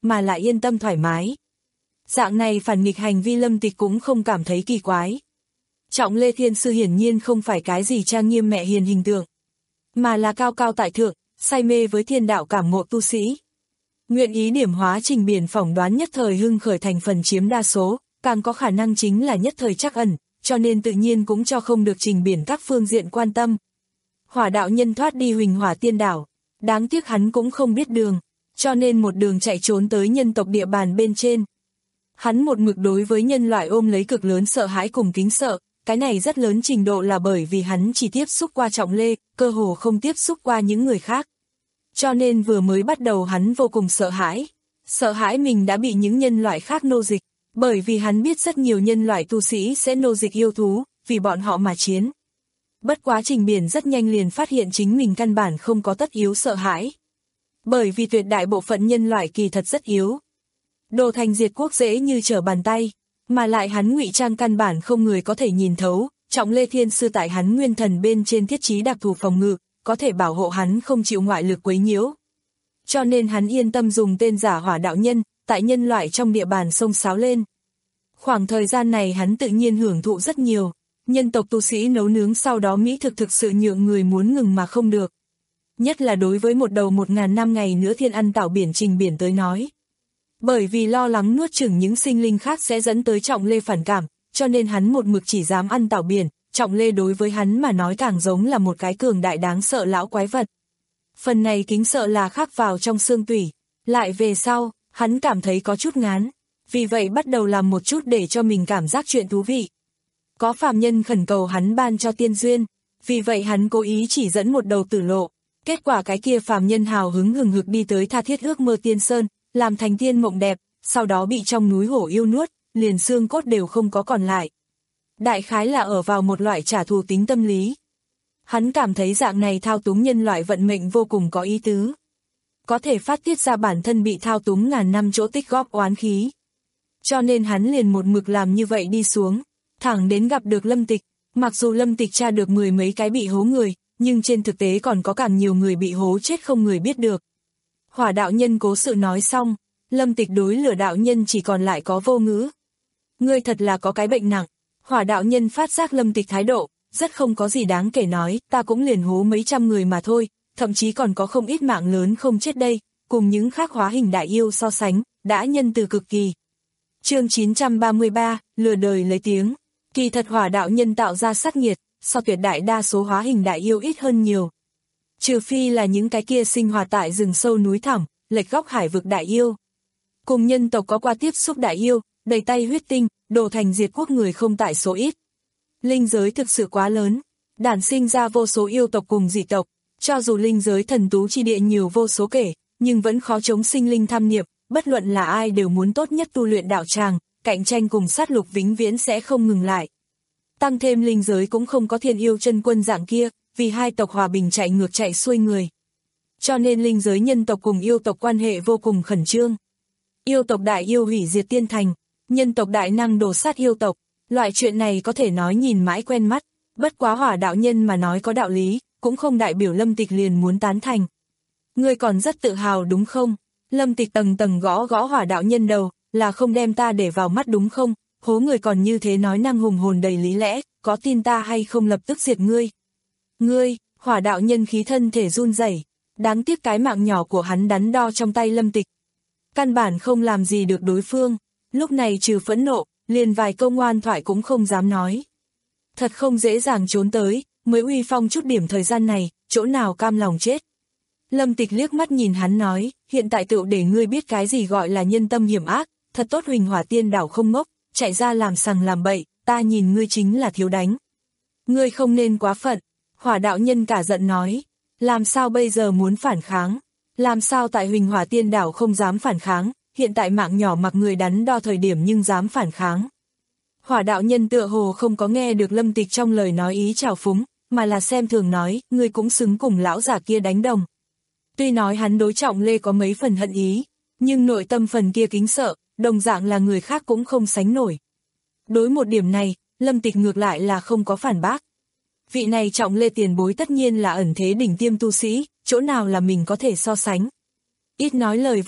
mà lại yên tâm thoải mái. Dạng này phản nghịch hành vi Lâm Tịch cũng không cảm thấy kỳ quái. Trọng Lê Thiên Sư hiển nhiên không phải cái gì trang nghiêm mẹ hiền hình tượng, mà là cao cao tại thượng, say mê với thiên đạo cảm ngộ tu sĩ. Nguyện ý điểm hóa Trình Biển phỏng đoán nhất thời hưng khởi thành phần chiếm đa số, càng có khả năng chính là nhất thời trắc ẩn, cho nên tự nhiên cũng cho không được Trình Biển các phương diện quan tâm. Hỏa đạo nhân thoát đi Huỳnh Hỏa Tiên Đảo, đáng tiếc hắn cũng không biết đường, cho nên một đường chạy trốn tới nhân tộc địa bàn bên trên. Hắn một mực đối với nhân loại ôm lấy cực lớn sợ hãi cùng kính sợ, cái này rất lớn trình độ là bởi vì hắn chỉ tiếp xúc qua Trọng Lê, cơ hồ không tiếp xúc qua những người khác. Cho nên vừa mới bắt đầu hắn vô cùng sợ hãi, sợ hãi mình đã bị những nhân loại khác nô dịch, bởi vì hắn biết rất nhiều nhân loại tu sĩ sẽ nô dịch yêu thú, vì bọn họ mà chiến. Bất quá Trình Biển rất nhanh liền phát hiện chính mình căn bản không có tất yếu sợ hãi. Bởi vì tuyệt đại bộ phận nhân loại kỳ thật rất yếu. Đồ thành diệt quốc dễ như trở bàn tay, mà lại hắn ngụy trang căn bản không người có thể nhìn thấu, Trọng Lê Thiên Sư tại hắn nguyên thần bên trên thiết trí đặc thù phòng ngự, có thể bảo hộ hắn không chịu ngoại lực quấy nhiễu. Cho nên hắn yên tâm dùng tên giả Hỏa đạo nhân, tại nhân loại trong địa bàn xông xáo lên. Khoảng thời gian này hắn tự nhiên hưởng thụ rất nhiều, nhân tộc tu sĩ nấu nướng sau đó mỹ thực thực sự nhượng người muốn ngừng mà không được. Nhất là đối với một đầu một ngàn năm ngày nữa thiên ăn tảo biển Trình Biển tới nói. Bởi vì lo lắng nuốt chửng những sinh linh khác sẽ dẫn tới Trọng Lê phản cảm, cho nên hắn một mực chỉ dám ăn tảo biển, Trọng Lê đối với hắn mà nói càng giống là một cái cường đại đáng sợ lão quái vật. Phần này kính sợ là khắc vào trong xương tủy, lại về sau, hắn cảm thấy có chút ngán, vì vậy bắt đầu làm một chút để cho mình cảm giác chuyện thú vị. Có phàm nhân khẩn cầu hắn ban cho tiên duyên, vì vậy hắn cố ý chỉ dẫn một đầu tử lộ, kết quả cái kia phàm nhân hào hứng hừng hực đi tới tha thiết ước mơ tiên sơn, làm thành tiên mộng đẹp, sau đó bị trong núi hổ yêu nuốt, liền xương cốt đều không có còn lại. Đại khái là ở vào một loại trả thù tính tâm lý. Hắn cảm thấy dạng này thao túng nhân loại vận mệnh vô cùng có ý tứ. Có thể phát tiết ra bản thân bị thao túng ngàn năm chỗ tích góp oán khí. Cho nên hắn liền một mực làm như vậy đi xuống, thẳng đến gặp được Lâm Tịch. Mặc dù Lâm Tịch tra được mười mấy cái bị hố người, nhưng trên thực tế còn có càng nhiều người bị hố chết không người biết được. Hỏa đạo nhân cố sự nói xong, Lâm Tịch đối Lửa đạo nhân chỉ còn lại có vô ngữ. Ngươi thật là có cái bệnh nặng. Hỏa đạo nhân phát giác Lâm Tịch thái độ, rất không có gì đáng kể nói, ta cũng liền hố mấy trăm người mà thôi, thậm chí còn có không ít mạng lớn không chết đây, cùng những khác hóa hình đại yêu so sánh, đã nhân từ cực kỳ. Chương chín trăm ba mươi ba, lừa đời lấy tiếng. Kỳ thật Hỏa đạo nhân tạo ra sát nghiệt, so tuyệt đại đa số hóa hình đại yêu ít hơn nhiều. Trừ phi là những cái kia sinh hoạt tại rừng sâu núi thẳm, lệch góc hải vực đại yêu. Cùng nhân tộc có qua tiếp xúc đại yêu, đầy tay huyết tinh, đồ thành diệt quốc người không tại số ít. Linh giới thực sự quá lớn, đản sinh ra vô số yêu tộc cùng dị tộc, cho dù linh giới thần tú chi địa nhiều vô số kể, nhưng vẫn khó chống sinh linh tham niệm, bất luận là ai đều muốn tốt nhất tu luyện đạo tràng, cạnh tranh cùng sát lục vĩnh viễn sẽ không ngừng lại. Tăng thêm linh giới cũng không có thiên yêu chân quân dạng kia, vì hai tộc hòa bình chạy ngược chạy xuôi người. Cho nên linh giới nhân tộc cùng yêu tộc quan hệ vô cùng khẩn trương. Yêu tộc đại yêu hủy diệt tiên thành, nhân tộc đại năng đổ sát yêu tộc, loại chuyện này có thể nói nhìn mãi quen mắt, bất quá Hỏa đạo nhân mà nói có đạo lý, cũng không đại biểu Lâm Tịch liền muốn tán thành. Ngươi còn rất tự hào đúng không? Lâm Tịch tầng tầng gõ gõ Hỏa đạo nhân đầu, là không đem ta để vào mắt đúng không? Hố người còn như thế nói năng hùng hồn đầy lý lẽ, có tin ta hay không lập tức diệt ngươi? Ngươi, Hỏa đạo nhân khí thân thể run rẩy, đáng tiếc cái mạng nhỏ của hắn đắn đo trong tay Lâm Tịch. Căn bản không làm gì được đối phương, lúc này trừ phẫn nộ, liền vài câu ngoan thoại cũng không dám nói. Thật không dễ dàng trốn tới, mới uy phong chút điểm thời gian này, chỗ nào cam lòng chết. Lâm Tịch liếc mắt nhìn hắn nói, hiện tại tựu để ngươi biết cái gì gọi là nhân tâm hiểm ác, thật tốt Huỳnh Hỏa Tiên Đảo không ngốc, chạy ra làm sằng làm bậy, ta nhìn ngươi chính là thiếu đánh. Ngươi không nên quá phận, Hỏa đạo nhân cả giận nói, làm sao bây giờ muốn phản kháng, làm sao tại Huỳnh Hỏa Tiên Đảo không dám phản kháng, hiện tại mạng nhỏ mặc người đắn đo thời điểm nhưng dám phản kháng. Hỏa đạo nhân tựa hồ không có nghe được Lâm Tịch trong lời nói ý trào phúng, mà là xem thường nói, ngươi cũng xứng cùng lão giả kia đánh đồng. Tuy nói hắn đối Trọng Lê có mấy phần hận ý, nhưng nội tâm phần kia kính sợ, đồng dạng là người khác cũng không sánh nổi. Đối một điểm này, Lâm Tịch ngược lại là không có phản bác. Vị này Trọng Lê tiền bối tất nhiên là ẩn thế đỉnh tiêm tu sĩ, chỗ nào là mình có thể so sánh. Ít nói lời vô ích,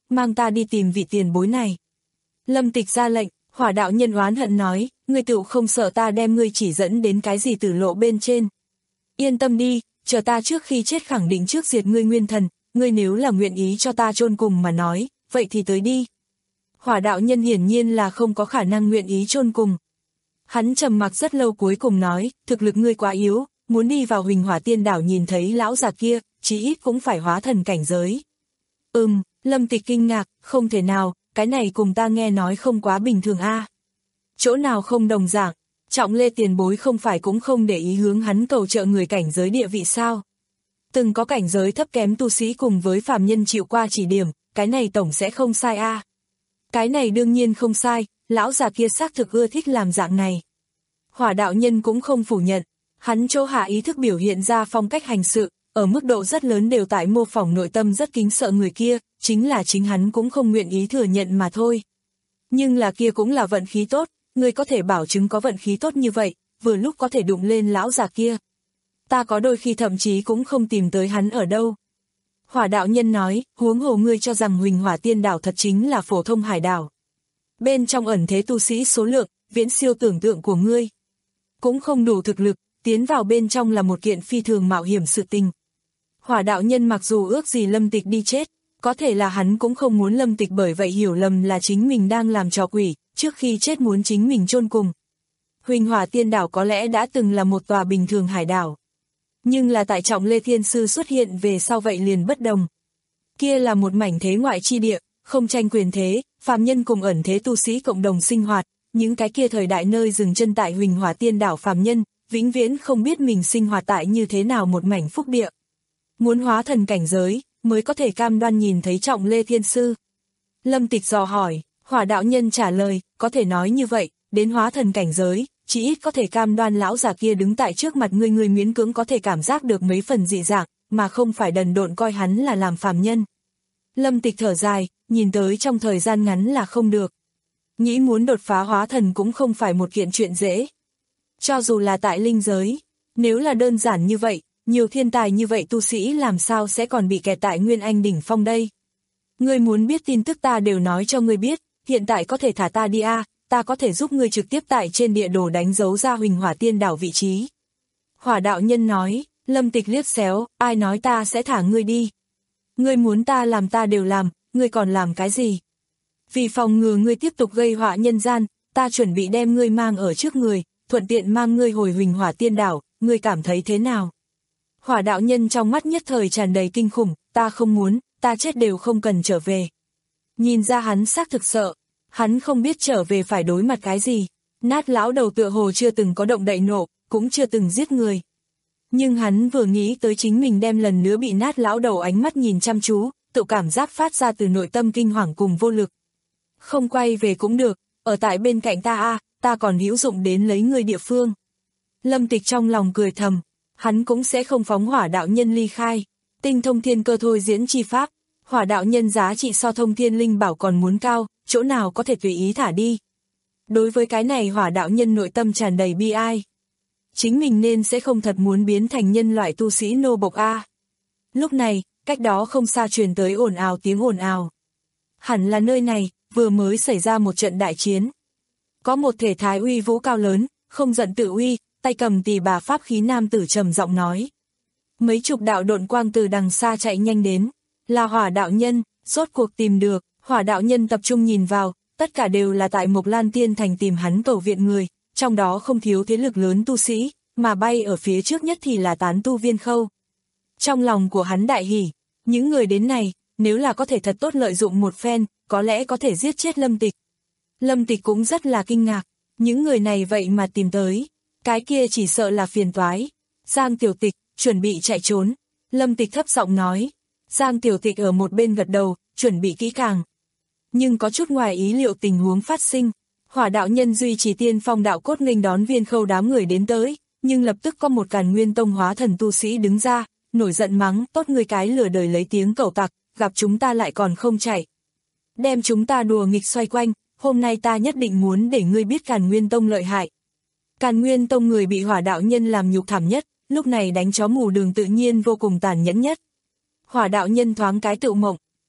mang ta đi tìm vị tiền bối này. Lâm Tịch ra lệnh, Hỏa đạo nhân oán hận nói, ngươi tựu không sợ ta đem ngươi chỉ dẫn đến cái gì tử lộ bên trên. Yên tâm đi, chờ ta trước khi chết khẳng định trước diệt ngươi nguyên thần, ngươi nếu là nguyện ý cho ta chôn cùng mà nói, vậy thì tới đi. Hỏa đạo nhân hiển nhiên là không có khả năng nguyện ý chôn cùng. Hắn trầm mặc rất lâu cuối cùng nói, thực lực ngươi quá yếu, muốn đi vào Huỳnh Hỏa Tiên Đảo nhìn thấy lão già kia, chí ít cũng phải hóa thần cảnh giới. Ừm, Lâm Tịch kinh ngạc, không thể nào, cái này cùng ta nghe nói không quá bình thường a. À. Chỗ nào không đồng dạng, Trọng Lê tiền bối không phải cũng không để ý hướng hắn cầu trợ người cảnh giới địa vị sao. Từng có cảnh giới thấp kém tu sĩ cùng với phàm nhân chịu qua chỉ điểm, cái này tổng sẽ không sai a. À. Cái này đương nhiên không sai, lão già kia xác thực ưa thích làm dạng này. Hỏa đạo nhân cũng không phủ nhận, hắn chỗ hạ ý thức biểu hiện ra phong cách hành sự, ở mức độ rất lớn đều tại mô phỏng nội tâm rất kính sợ người kia, chính là chính hắn cũng không nguyện ý thừa nhận mà thôi. Nhưng là kia cũng là vận khí tốt, người có thể bảo chứng có vận khí tốt như vậy, vừa lúc có thể đụng lên lão già kia. Ta có đôi khi thậm chí cũng không tìm tới hắn ở đâu. Hỏa đạo nhân nói, huống hồ ngươi cho rằng Huỳnh Hỏa Tiên Đảo thật chính là phổ thông hải đảo. Bên trong ẩn thế tu sĩ số lượng, viễn siêu tưởng tượng của ngươi. Cũng không đủ thực lực, tiến vào bên trong là một kiện phi thường mạo hiểm sự tình. Hỏa đạo nhân mặc dù ước gì Lâm Tịch đi chết, có thể là hắn cũng không muốn Lâm Tịch bởi vậy hiểu lầm là chính mình đang làm trò quỷ, trước khi chết muốn chính mình chôn cùng. Huỳnh Hỏa Tiên Đảo có lẽ đã từng là một tòa bình thường hải đảo. Nhưng là tại Trọng Lê Thiên Sư xuất hiện về sau vậy liền bất đồng. Kia là một mảnh thế ngoại chi địa, không tranh quyền thế, phàm nhân cùng ẩn thế tu sĩ cộng đồng sinh hoạt, những cái kia thời đại nơi dừng chân tại Huỳnh Hỏa Tiên Đảo phàm nhân, vĩnh viễn không biết mình sinh hoạt tại như thế nào một mảnh phúc địa. Muốn hóa thần cảnh giới, mới có thể cam đoan nhìn thấy Trọng Lê Thiên Sư. Lâm Tịch dò hỏi, Hỏa đạo nhân trả lời, có thể nói như vậy, đến hóa thần cảnh giới, chỉ ít có thể cam đoan lão già kia đứng tại trước mặt ngươi người miễn cưỡng có thể cảm giác được mấy phần dị dạng, mà không phải đần độn coi hắn là làm phàm nhân. Lâm Tịch thở dài, nhìn tới trong thời gian ngắn là không được. Nghĩ muốn đột phá hóa thần cũng không phải một kiện chuyện dễ. Cho dù là tại linh giới, nếu là đơn giản như vậy, nhiều thiên tài như vậy tu sĩ làm sao sẽ còn bị kẹt tại Nguyên Anh đỉnh phong đây. Ngươi muốn biết tin tức ta đều nói cho ngươi biết, hiện tại có thể thả ta đi a, à, ta có thể giúp ngươi trực tiếp tại trên địa đồ đánh dấu ra Huỳnh Hỏa Tiên Đảo vị trí. Hỏa đạo nhân nói, Lâm Tịch liếc xéo, ai nói ta sẽ thả ngươi đi. Ngươi muốn ta làm ta đều làm, ngươi còn làm cái gì? Vì phòng ngừa ngươi tiếp tục gây họa nhân gian, ta chuẩn bị đem ngươi mang ở trước người, thuận tiện mang ngươi hồi Huỳnh Hỏa Tiên Đảo, ngươi cảm thấy thế nào? Hỏa đạo nhân trong mắt nhất thời tràn đầy kinh khủng, ta không muốn, ta chết đều không cần trở về. Nhìn ra hắn xác thực sợ, hắn không biết trở về phải đối mặt cái gì. Nát lão đầu tựa hồ chưa từng có động đậy nộ, cũng chưa từng giết người. Nhưng hắn vừa nghĩ tới chính mình đem lần nữa bị nát lão đầu ánh mắt nhìn chăm chú, tự cảm giác phát ra từ nội tâm kinh hoàng cùng vô lực. Không quay về cũng được, ở tại bên cạnh ta a, ta còn hữu dụng đến lấy người địa phương. Lâm Tịch trong lòng cười thầm, hắn cũng sẽ không phóng hỏa đạo nhân ly khai. Tinh thông thiên cơ thôi diễn chi pháp, hỏa đạo nhân giá trị so thông thiên linh bảo còn muốn cao, chỗ nào có thể tùy ý thả đi. Đối với cái này hỏa đạo nhân nội tâm tràn đầy bi ai. Chính mình nên sẽ không thật muốn biến thành nhân loại tu sĩ nô bộc a. Lúc này, cách đó không xa truyền tới ồn ào tiếng ồn ào. Hẳn là nơi này, vừa mới xảy ra một trận đại chiến. Có một thể thái uy vũ cao lớn, không giận tự uy, tay cầm tỳ bà pháp khí nam tử trầm giọng nói. Mấy chục đạo độn quang từ đằng xa chạy nhanh đến, là hỏa đạo nhân, rốt cuộc tìm được, hỏa đạo nhân tập trung nhìn vào, tất cả đều là tại Mộc Lan Tiên Thành tìm hắn cầu viện người, trong đó không thiếu thế lực lớn tu sĩ, mà bay ở phía trước nhất thì là tán tu Viên Khâu. Trong lòng của hắn đại hỉ, những người đến này, nếu là có thể thật tốt lợi dụng một phen, có lẽ có thể giết chết Lâm Tịch. Lâm Tịch cũng rất là kinh ngạc, những người này vậy mà tìm tới, cái kia chỉ sợ là phiền toái. Giang Tiểu Tịch, chuẩn bị chạy trốn. Lâm Tịch thấp giọng nói. Giang Tiểu Tịch ở một bên gật đầu, chuẩn bị kỹ càng. Nhưng có chút ngoài ý liệu tình huống phát sinh. Hỏa đạo nhân duy trì tiên phong đạo cốt nghênh đón Viên Khâu đám người đến tới, nhưng lập tức có một Càn Nguyên Tông hóa thần tu sĩ đứng ra, nổi giận mắng, tốt người cái lừa đời lấy tiếng cẩu tặc, gặp chúng ta lại còn không chạy. Đem chúng ta đùa nghịch xoay quanh, hôm nay ta nhất định muốn để ngươi biết Càn Nguyên Tông lợi hại. Càn Nguyên Tông người bị hỏa đạo nhân làm nhục thảm nhất, lúc này đánh chó mù đường tự nhiên vô cùng tàn nhẫn nhất. Hỏa đạo nhân thoáng cái tự mộng,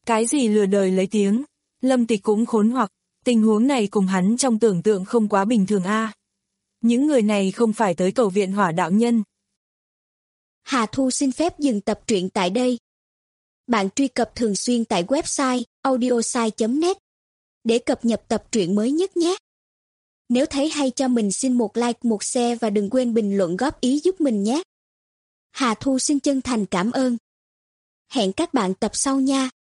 Cái gì lừa đời lấy tiếng? Lâm Tịch cũng khốn hoặc, tình huống này cùng hắn trong tưởng tượng không quá bình thường a. Những người này không phải tới cầu viện Hỏa đạo nhân. Hà Thu xin phép dừng tập truyện tại đây. Bạn truy cập thường xuyên tại website audiosai chấm net để cập nhật tập truyện mới nhất nhé. Nếu thấy hay cho mình xin một like, một share và đừng quên bình luận góp ý giúp mình nhé. Hà Thu xin chân thành cảm ơn. Hẹn các bạn tập sau nha.